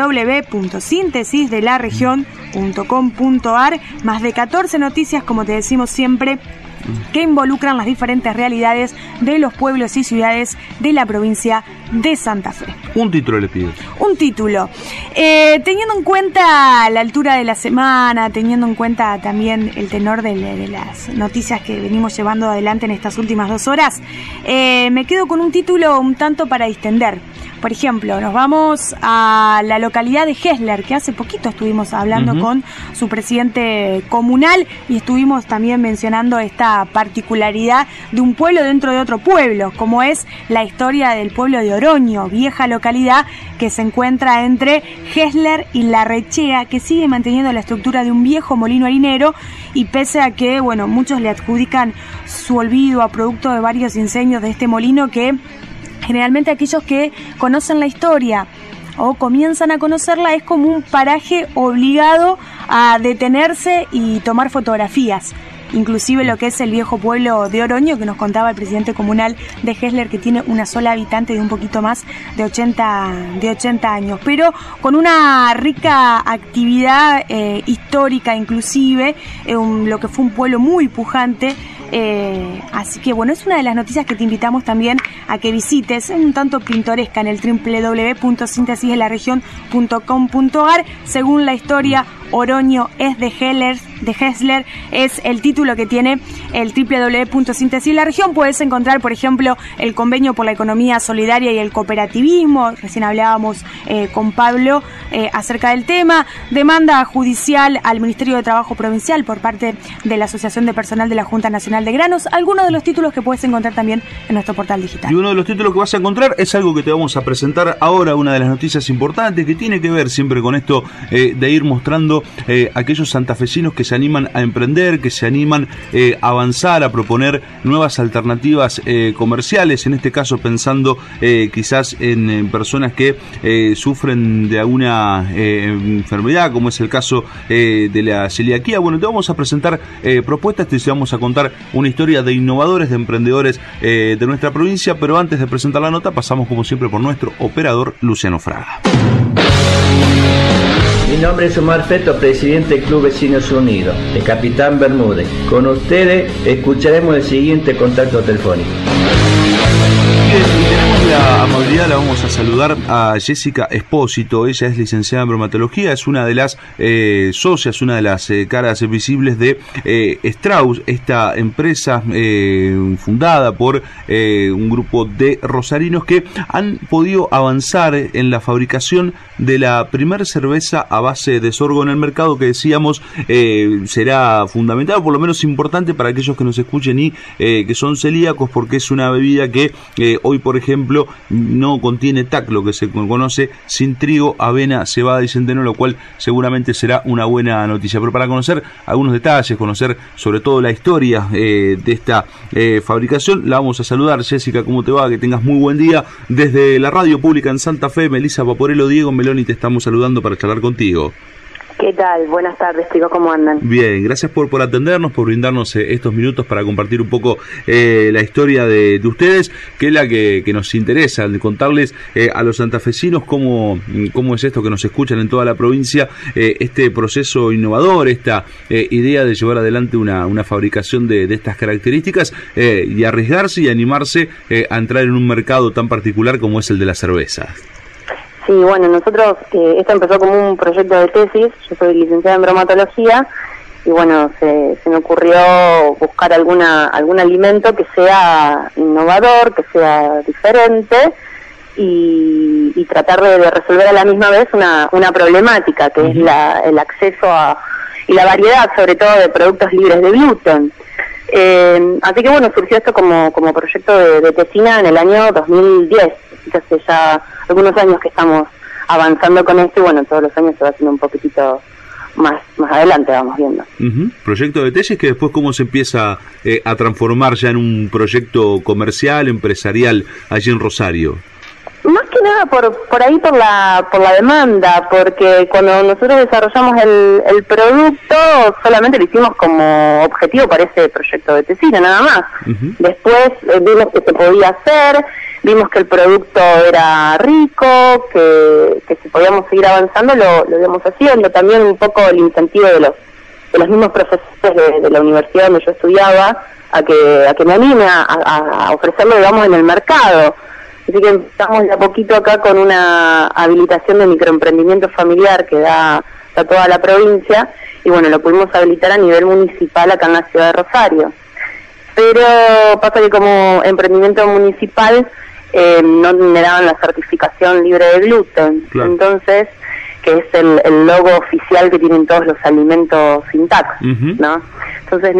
www.síntesisdelaregion.com.ar, más de 14 noticias, como te decimos siempre, que involucran las diferentes realidades de los pueblos y ciudades de la provincia de Santa Fe. Un título le pido. Un título. Teniendo en cuenta la altura de la semana, teniendo en cuenta también el tenor de las noticias que venimos llevando adelante en estas últimas 2 horas, me quedo con un título un tanto para distender. Por ejemplo, nos vamos a la localidad de Gesler, que hace poquito estuvimos hablando con su presidente comunal y estuvimos también mencionando esta particularidad de un pueblo dentro de otro pueblo, como es la historia del pueblo de Oroño, vieja localidad que se encuentra entre Gesler y Larrechea, que sigue manteniendo la estructura de un viejo molino harinero, y pese a que, bueno, muchos le adjudican su olvido a producto de varios incendios de este molino, que generalmente aquellos que conocen la historia o comienzan a conocerla es como un paraje obligado a detenerse y tomar fotografías. Inclusive lo que es el viejo pueblo de Oroño, que nos contaba el presidente comunal de Gesler, que tiene una sola habitante de un poquito más de 80 años, pero con una rica actividad histórica, inclusive lo que fue un pueblo muy pujante. Así que bueno, es una de las noticias que te invitamos también a que visites, un tanto pintoresca, en el www.síntesisdelaregion.com.ar. Según la historia, Oroño es de Gesler, es el título que tiene el www.síntesisdelaregion. Puedes encontrar, por ejemplo, el convenio por la economía solidaria y el cooperativismo. Recién hablábamos con Pablo acerca del tema. Demanda judicial al Ministerio de Trabajo Provincial por parte de la Asociación de Personal de la Junta Nacional de Granos. Algunos de los títulos que puedes encontrar también en nuestro portal digital. Y uno de los títulos que vas a encontrar es algo que te vamos a presentar ahora, una de las noticias importantes que tiene que ver siempre con esto de ir mostrando aquellos santafesinos que se animan a emprender, que se animan a avanzar, a proponer nuevas alternativas comerciales, en este caso pensando quizás en personas que sufren de alguna enfermedad, como es el caso de la celiaquía. Bueno, te vamos a presentar propuestas, te vamos a contar una historia de innovadores, de emprendedores de nuestra provincia, pero antes de presentar la nota pasamos como siempre por nuestro operador Luciano Fraga. Mi nombre es Omar Feto, presidente del Club Vecinos Unidos, de Capitán Bermúdez. Con ustedes escucharemos el siguiente contacto telefónico. Bien, y tenemos la amabilidad, la vamos a saludar a Jessica Espósito. Ella es licenciada en bromatología, es una de las socias, una de las caras visibles de Strauss, esta empresa fundada por un grupo de rosarinos que han podido avanzar en la fabricación de la primer cerveza a base de sorgo en el mercado, que decíamos será fundamental, por lo menos importante para aquellos que nos escuchen y que son celíacos, porque es una bebida que hoy, por ejemplo, ejemplo, no contiene TAC, lo que se conoce, sin trigo, avena, cebada y centeno, lo cual seguramente será una buena noticia. Pero para conocer algunos detalles, conocer sobre todo la historia de esta fabricación, la vamos a saludar. Jessica, ¿cómo te va? Que tengas muy buen día. Desde la radio pública en Santa Fe, Melissa Paporello, Diego Meloni, te estamos saludando para charlar contigo. ¿Qué tal? Buenas tardes, chicos, ¿cómo andan? Bien, gracias por atendernos, por brindarnos estos minutos para compartir un poco la historia de ustedes, que es la que nos interesa, de contarles a los santafesinos cómo es esto que nos escuchan en toda la provincia, este proceso innovador, esta idea de llevar adelante una fabricación de estas características y arriesgarse y animarse a entrar en un mercado tan particular como es el de la cerveza. Sí, bueno, nosotros, esto empezó como un proyecto de tesis, yo soy licenciada en bromatología, y bueno, se me ocurrió buscar algún alimento que sea innovador, que sea diferente, y tratar de resolver a la misma vez una problemática, que es el acceso y la variedad, sobre todo, de productos libres de gluten. Así que bueno, surgió esto como proyecto de tesina en el año 2010, así que hace ya algunos años que estamos avanzando con esto, y bueno, todos los años se va haciendo un poquitito más adelante, vamos viendo. Proyecto de tesis que después cómo se empieza a transformar ya en un proyecto comercial, empresarial, allí en Rosario. Más que nada por ahí por la demanda, porque cuando nosotros desarrollamos el producto solamente lo hicimos como objetivo para ese proyecto de tesina, nada más. Después vimos que se podía hacer, vimos que el producto era rico, que si podíamos seguir avanzando lo íbamos haciendo. También un poco el incentivo de los mismos profesores de la universidad donde yo estudiaba a que me anime a ofrecerlo, digamos, en el mercado. Así que empezamos de a poquito acá con una habilitación de microemprendimiento familiar que da toda la provincia, y bueno, lo pudimos habilitar a nivel municipal acá en la ciudad de Rosario. Pero pasa que como emprendimiento municipal no me daban la certificación libre de gluten, claro. Entonces, que es el logo oficial que tienen todos los alimentos sin TAC, ¿no? Entonces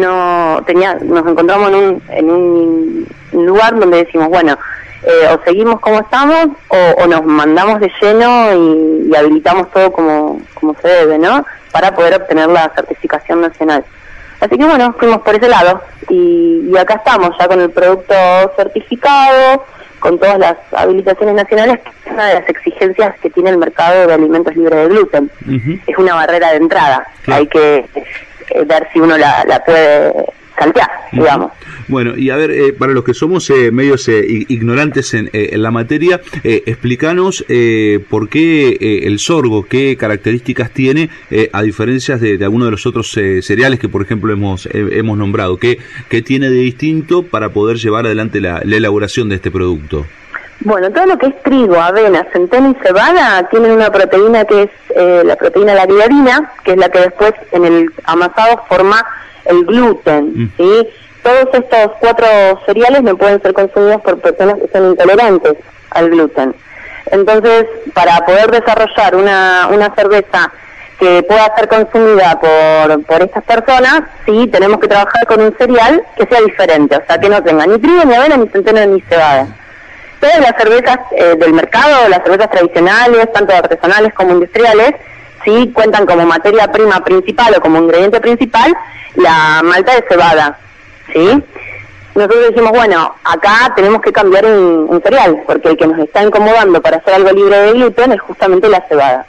nos encontramos en un lugar donde decimos, bueno, o seguimos como estamos o nos mandamos de lleno y habilitamos todo como se debe, ¿no? Para poder obtener la certificación nacional. Así que bueno, fuimos por ese lado y acá estamos ya con el producto certificado, con todas las habilitaciones nacionales, que es una de las exigencias que tiene el mercado de alimentos libres de gluten. Es una barrera de entrada, hay que ver si uno la puede saltear, digamos. Bueno, y a ver, para los que somos medios ignorantes en la materia, explícanos por qué el sorgo, qué características tiene, a diferencia de algunos de los otros cereales que, por ejemplo, hemos nombrado. ¿Qué tiene de distinto para poder llevar adelante la elaboración de este producto? Bueno, todo lo que es trigo, avena, centeno y cebada tienen una proteína que es la proteína de la gliadina, que es la que después en el amasado forma el gluten, ¿sí? Todos estos 4 cereales no pueden ser consumidos por personas que son intolerantes al gluten. Entonces, para poder desarrollar una cerveza que pueda ser consumida por estas personas, sí, tenemos que trabajar con un cereal que sea diferente, o sea, que no tenga ni trigo, ni avena, ni centeno, ni cebada. Todas las cervezas del mercado, las cervezas tradicionales, tanto artesanales como industriales, sí cuentan como materia prima principal o como ingrediente principal la malta de cebada, ¿sí? Nosotros dijimos, bueno, acá tenemos que cambiar un cereal, porque el que nos está incomodando para hacer algo libre de gluten es justamente la cebada.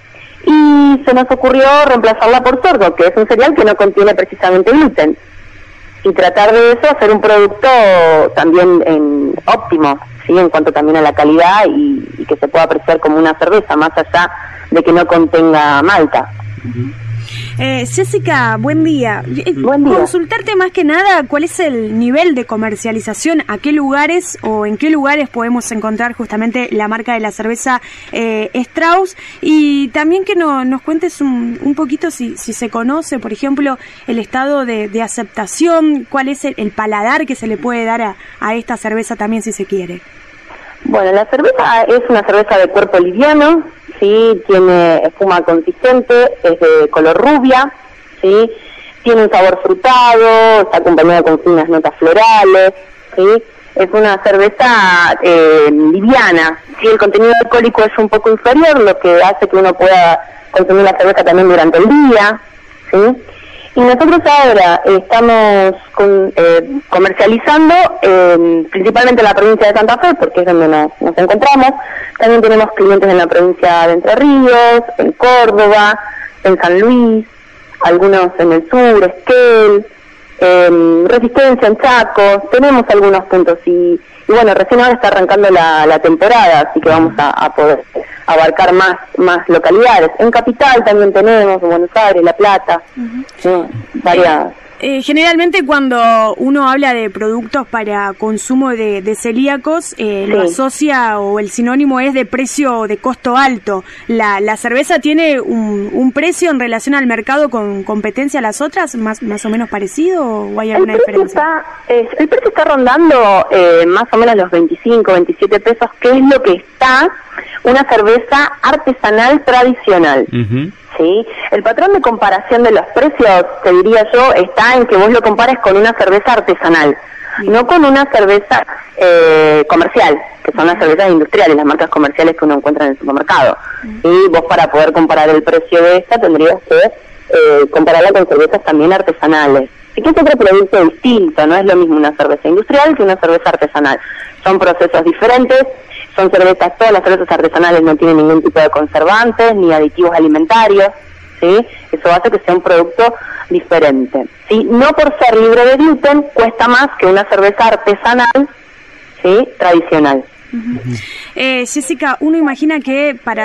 Y se nos ocurrió reemplazarla por sorgo, que es un cereal que no contiene precisamente gluten. Y tratar de eso, hacer un producto también óptimo, ¿sí? En cuanto también a la calidad y que se pueda apreciar como una cerveza, más allá de que no contenga malta. Jessica, buen día. Buen día. Consultarte más que nada cuál es el nivel de comercialización, a qué lugares o en qué lugares podemos encontrar justamente la marca de la cerveza Strauss, y también que nos cuentes un poquito si se conoce, por ejemplo, el estado de aceptación, cuál es el paladar que se le puede dar a esta cerveza también, si se quiere. Bueno, la cerveza es una cerveza de cuerpo liviano, ¿sí? Tiene espuma consistente, es de color rubia, ¿sí? Tiene un sabor frutado, está acompañado con finas notas florales, ¿sí? Es una cerveza liviana. Sí, el contenido alcohólico es un poco inferior, lo que hace que uno pueda consumir la cerveza también durante el día, ¿sí? Y nosotros ahora estamos comercializando principalmente en la provincia de Santa Fe, porque es donde nos encontramos. También tenemos clientes en la provincia de Entre Ríos, en Córdoba, en San Luis, algunos en el sur, Esquel, Resistencia, en Chaco. Tenemos algunos puntos y bueno, recién ahora está arrancando la temporada, así que vamos a poder abarcar más localidades. En Capital también tenemos, en Buenos Aires, La Plata, varias. Generalmente cuando uno habla de productos para consumo de celíacos, lo asocia o el sinónimo es de precio o de costo alto. ¿La cerveza tiene un precio en relación al mercado con competencia a las otras, más o menos parecido, o hay alguna diferencia? El precio está rondando más o menos los 25, 27 pesos, que es lo que está una cerveza artesanal tradicional. ¿Sí? El patrón de comparación de los precios, te diría yo, está en que vos lo compares con una cerveza artesanal, no con una cerveza comercial, que son las cervezas industriales, las marcas comerciales que uno encuentra en el supermercado. Y vos, para poder comparar el precio de esta, tendrías que compararla con cervezas también artesanales. Y que es otro producto distinto, no es lo mismo una cerveza industrial que una cerveza artesanal. Son procesos diferentes. Son cervezas, todas las cervezas artesanales no tienen ningún tipo de conservantes ni aditivos alimentarios, ¿sí? Eso hace que sea un producto diferente, ¿sí? No por ser libre de gluten cuesta más que una cerveza artesanal, ¿sí? Tradicional. Jessica, uno imagina que para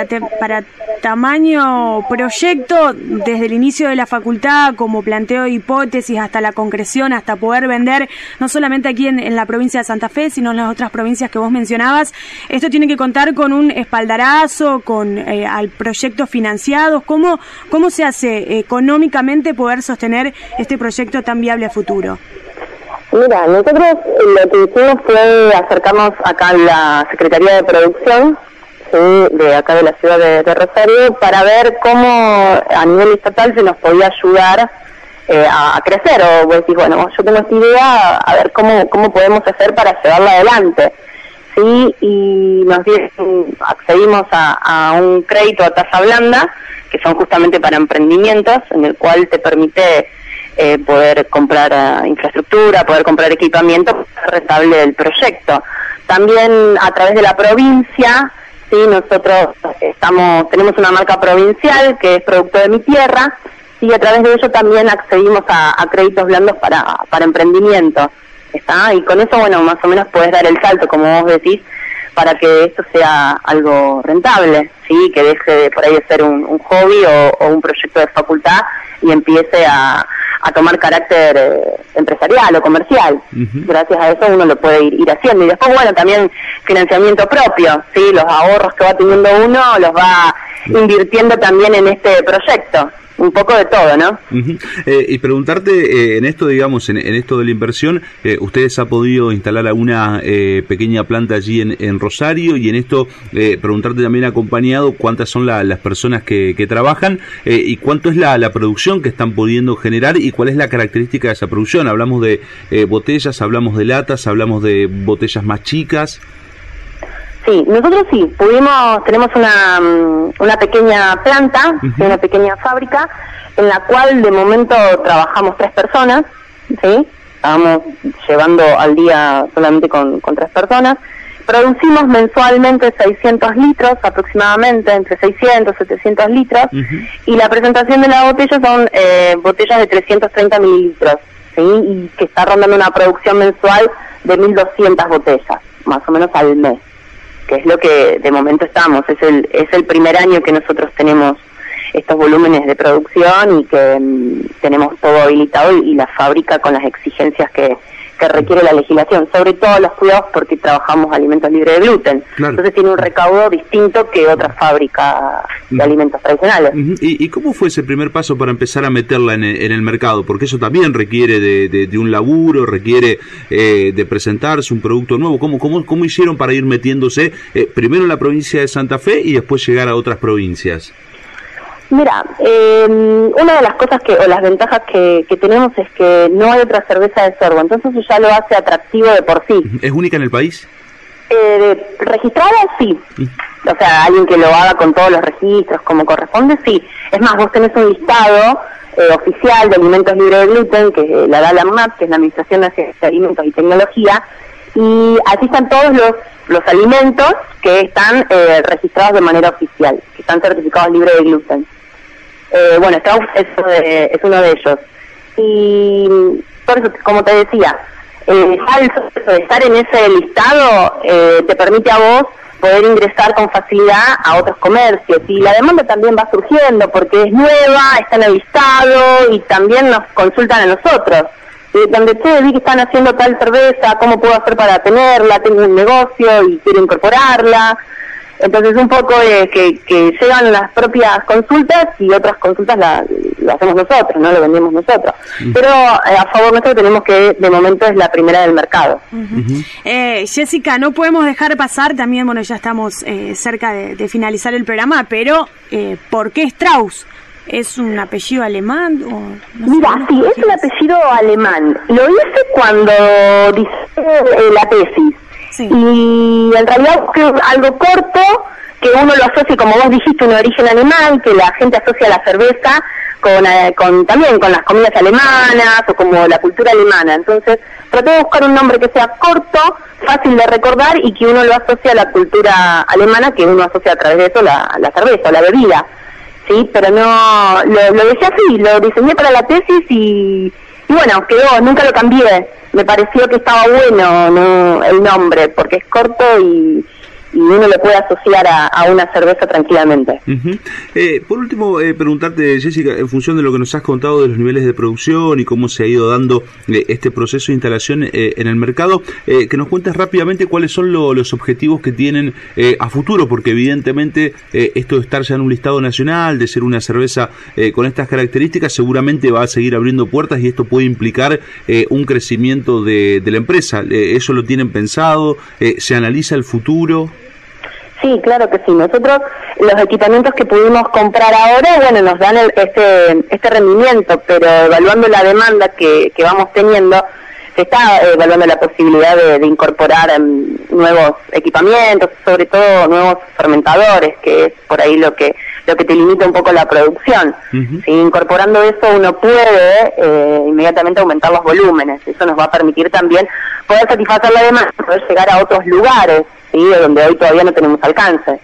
tamaño proyecto, desde el inicio de la facultad, como planteo de hipótesis hasta la concreción, hasta poder vender, no solamente aquí en la provincia de Santa Fe, sino en las otras provincias que vos mencionabas, esto tiene que contar con un espaldarazo, con al proyecto financiados. ¿Cómo se hace económicamente poder sostener este proyecto tan viable a futuro? Mira, nosotros lo que hicimos fue acercarnos acá a la Secretaría de Producción, ¿sí? De acá de la ciudad de Rosario, para ver cómo a nivel estatal se nos podía ayudar a crecer. O vos decís, bueno, yo tengo esta idea, a ver cómo podemos hacer para llevarla adelante. Sí, y accedimos a un crédito a tasa blanda, que son justamente para emprendimientos, en el cual te permite poder comprar infraestructura, poder comprar equipamiento para ser rentable del proyecto. También a través de la provincia, sí, nosotros tenemos una marca provincial que es Producto de mi Tierra, y a través de ello también accedimos a créditos blandos para emprendimiento. ¿Está? Y con eso, bueno, más o menos podés dar el salto, como vos decís, para que esto sea algo rentable, sí, que deje de por ahí de ser un hobby o un proyecto de facultad y empiece a tomar carácter empresarial o comercial. Gracias a eso uno lo puede ir haciendo. Y después, bueno, también financiamiento propio, sí, los ahorros que va teniendo uno los va invirtiendo también en este proyecto. Un poco de todo, ¿no? Y preguntarte, en esto, digamos, en esto de la inversión, ¿ustedes han podido instalar alguna pequeña planta allí en Rosario? Y en esto, preguntarte también acompañado cuántas son las personas que trabajan y cuánto es la producción que están pudiendo generar y cuál es la característica de esa producción. Hablamos de botellas, hablamos de latas, hablamos de botellas más chicas. Sí, nosotros tenemos una pequeña planta, una pequeña fábrica, en la cual de momento trabajamos 3 personas, ¿sí? Estábamos llevando al día solamente con 3 personas. Producimos mensualmente 600 litros aproximadamente, entre 600 y 700 litros, y la presentación de la botella son botellas de 330 mililitros, ¿sí? Y que está rondando una producción mensual de 1.200 botellas, más o menos al mes, que es lo que de momento estamos. Es el primer año que nosotros tenemos estos volúmenes de producción y que tenemos todo habilitado y la fábrica con las exigencias que requiere la legislación, sobre todo los cuidados porque trabajamos alimentos libres de gluten. Claro. Entonces tiene un recaudo distinto que otras fábricas de alimentos tradicionales. ¿Y cómo fue ese primer paso para empezar a meterla en el mercado? Porque eso también requiere de un laburo, requiere de presentarse un producto nuevo. ¿Cómo hicieron para ir metiéndose primero en la provincia de Santa Fe y después llegar a otras provincias? Mira, una de las cosas o las ventajas que tenemos es que no hay otra cerveza de sorbo, entonces eso ya lo hace atractivo de por sí. ¿Es única en el país? Registrada, sí. O sea, alguien que lo haga con todos los registros como corresponde, sí. Es más, vos tenés un listado oficial de alimentos libres de gluten, que la da la ANMAT, que es la Administración Nacional de Alimentos y Tecnología, y así están todos los alimentos que están registrados de manera oficial, que están certificados libres de gluten. Bueno, Strauss es uno de ellos. Y por eso, como te decía, el hecho de estar en ese listado te permite a vos poder ingresar con facilidad a otros comercios, y la demanda también va surgiendo porque es nueva, está en el listado y también nos consultan a nosotros, donde vi que están haciendo tal cerveza, ¿cómo puedo hacer para tenerla? Tengo un negocio y quiero incorporarla. Entonces un poco que llegan las propias consultas y otras consultas lo hacemos nosotros, no lo vendemos nosotros. Pero a favor nuestro tenemos que de momento es la primera del mercado. Jessica, no podemos dejar pasar, también bueno ya estamos cerca de finalizar el programa, pero ¿por qué Strauss? ¿Es un apellido alemán? Mira, sí, es un apellido alemán. Lo hice cuando dice la tesis. Sí. Y en realidad es algo corto, que uno lo asocie, como vos dijiste, un origen animal, que la gente asocia la cerveza también con las comidas alemanas o como la cultura alemana. Entonces traté de buscar un nombre que sea corto, fácil de recordar y que uno lo asocie a la cultura alemana, que uno asocia a través de eso la cerveza, la bebida. Sí, pero no, lo dejé así, lo diseñé para la tesis y bueno, quedó, nunca lo cambié. Me pareció que estaba bueno el nombre, porque es corto y uno lo puede asociar a una cerveza tranquilamente. Por último, preguntarte, Jessica, en función de lo que nos has contado de los niveles de producción y cómo se ha ido dando este proceso de instalación en el mercado, que nos cuentes rápidamente cuáles son los objetivos que tienen a futuro, porque evidentemente esto de estar ya en un listado nacional, de ser una cerveza con estas características, seguramente va a seguir abriendo puertas y esto puede implicar un crecimiento de la empresa. ¿Eso lo tienen pensado? ¿Se analiza el futuro? Sí, claro que sí. Nosotros, los equipamientos que pudimos comprar ahora, bueno, nos dan este rendimiento, pero evaluando la demanda que vamos teniendo, se está evaluando la posibilidad de incorporar nuevos equipamientos, sobre todo nuevos fermentadores, que es por ahí lo que te limita un poco la producción. ¿Sí? Incorporando eso uno puede inmediatamente aumentar los volúmenes. Eso nos va a permitir también poder satisfacer la demanda, poder llegar a otros lugares, ¿sí? De donde hoy todavía no tenemos alcance.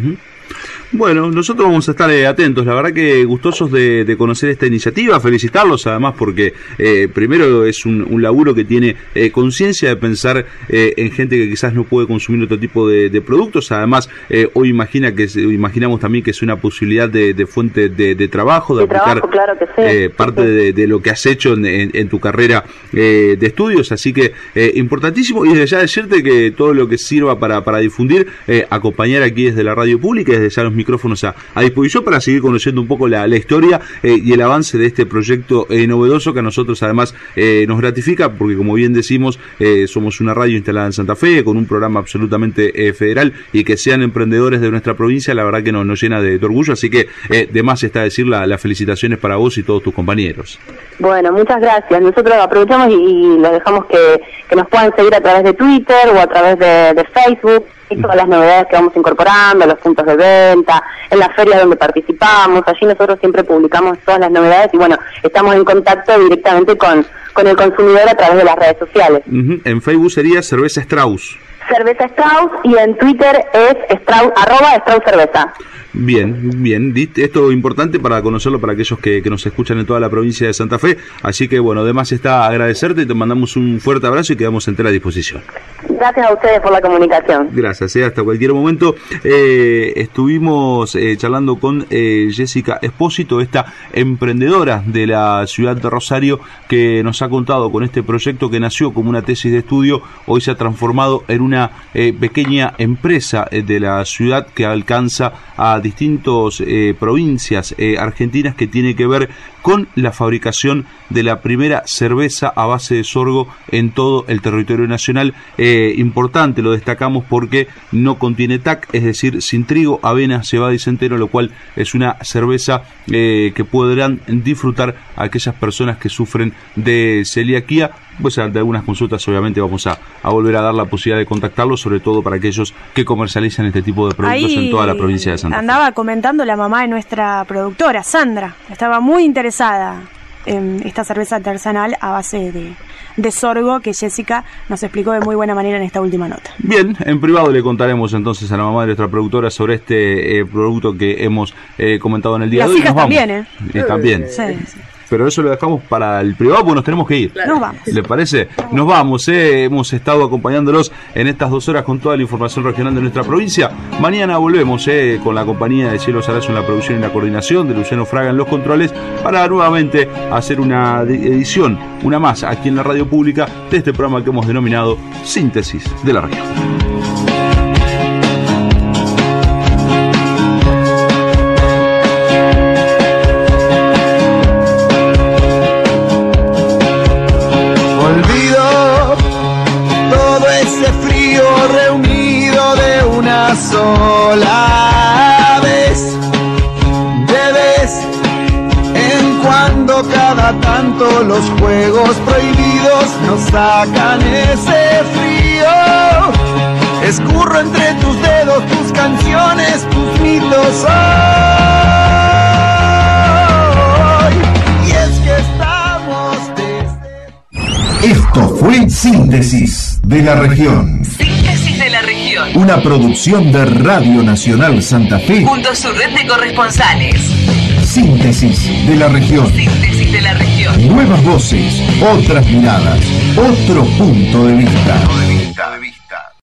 Bueno, nosotros vamos a estar atentos, la verdad que gustosos de conocer esta iniciativa, felicitarlos además porque primero es un laburo que tiene conciencia de pensar en gente que quizás no puede consumir otro tipo de productos, además hoy imaginamos también que es una posibilidad de fuente de trabajo, de aplicar claro que sí. Parte de lo que has hecho en tu carrera de estudios, así que importantísimo, y desde ya decirte que todo lo que sirva para difundir, acompañar aquí desde la radio pública, desde ya los micrófonos a disposición para seguir conociendo un poco la historia y el avance de este proyecto novedoso que a nosotros además nos gratifica porque, como bien decimos, somos una radio instalada en Santa Fe con un programa absolutamente federal, y que sean emprendedores de nuestra provincia la verdad que nos llena de orgullo, así que de más está decir las felicitaciones para vos y todos tus compañeros. Bueno, muchas gracias. Nosotros aprovechamos y los dejamos que nos puedan seguir a través de Twitter o a través de Facebook, y todas las novedades que vamos incorporando, los puntos de venta, en las ferias donde participamos. Allí nosotros siempre publicamos todas las novedades y bueno, estamos en contacto directamente con el consumidor a través de las redes sociales. En Facebook sería Cerveza Strauss. Cerveza Strauss, y en Twitter es Strauss, @StraussCerveza. Bien, esto es importante para conocerlo para aquellos que nos escuchan en toda la provincia de Santa Fe, así que bueno, además está agradecerte y te mandamos un fuerte abrazo y quedamos entera disposición. Gracias a ustedes por la comunicación. Gracias, hasta cualquier momento. Estuvimos charlando con Jessica Espósito, esta emprendedora de la ciudad de Rosario, que nos ha contado con este proyecto que nació como una tesis de estudio, hoy se ha transformado en una pequeña empresa de la ciudad que alcanza a distintas provincias argentinas, que tiene que ver con la fabricación de la primera cerveza a base de sorgo en todo el territorio nacional. Importante, lo destacamos porque no contiene TAC, es decir, sin trigo, avena, cebada y centeno, lo cual es una cerveza que podrán disfrutar aquellas personas que sufren de celiaquía. Pues ante algunas consultas obviamente vamos a volver a dar la posibilidad de contactarlos, sobre todo para aquellos que comercializan este tipo de productos en toda la provincia de Santa Fe. Andaba comentando la mamá de nuestra productora, Sandra, estaba muy interesada en esta cerveza artesanal a base de sorgo que Jessica nos explicó de muy buena manera en esta última nota. Bien, en privado le contaremos entonces a la mamá de nuestra productora sobre este producto que hemos comentado en el día de hoy. Las hijas también, También. Sí. Pero eso lo dejamos para el privado porque nos tenemos que ir. Claro. Nos vamos. ¿Le parece? Nos vamos, hemos estado acompañándolos en estas 2 horas con toda la información regional de nuestra provincia. Mañana volvemos con la compañía de Cielo Sarazo en la producción y la coordinación, de Luciano Fraga en los controles, para nuevamente hacer una edición, una más, aquí en la radio pública, de este programa que hemos denominado Síntesis de la Región. Sola vez, de vez en cuando, cada tanto, los juegos prohibidos nos sacan ese frío. Escurro entre tus dedos tus canciones, tus mitos hoy. Y es que estamos desde... Esto fue Síntesis de la Región. Síntesis de la Región. Una producción de Radio Nacional Santa Fe junto a su red de corresponsales. Síntesis de la Región. Síntesis de la Región. Nuevas voces, otras miradas, otro punto de vista.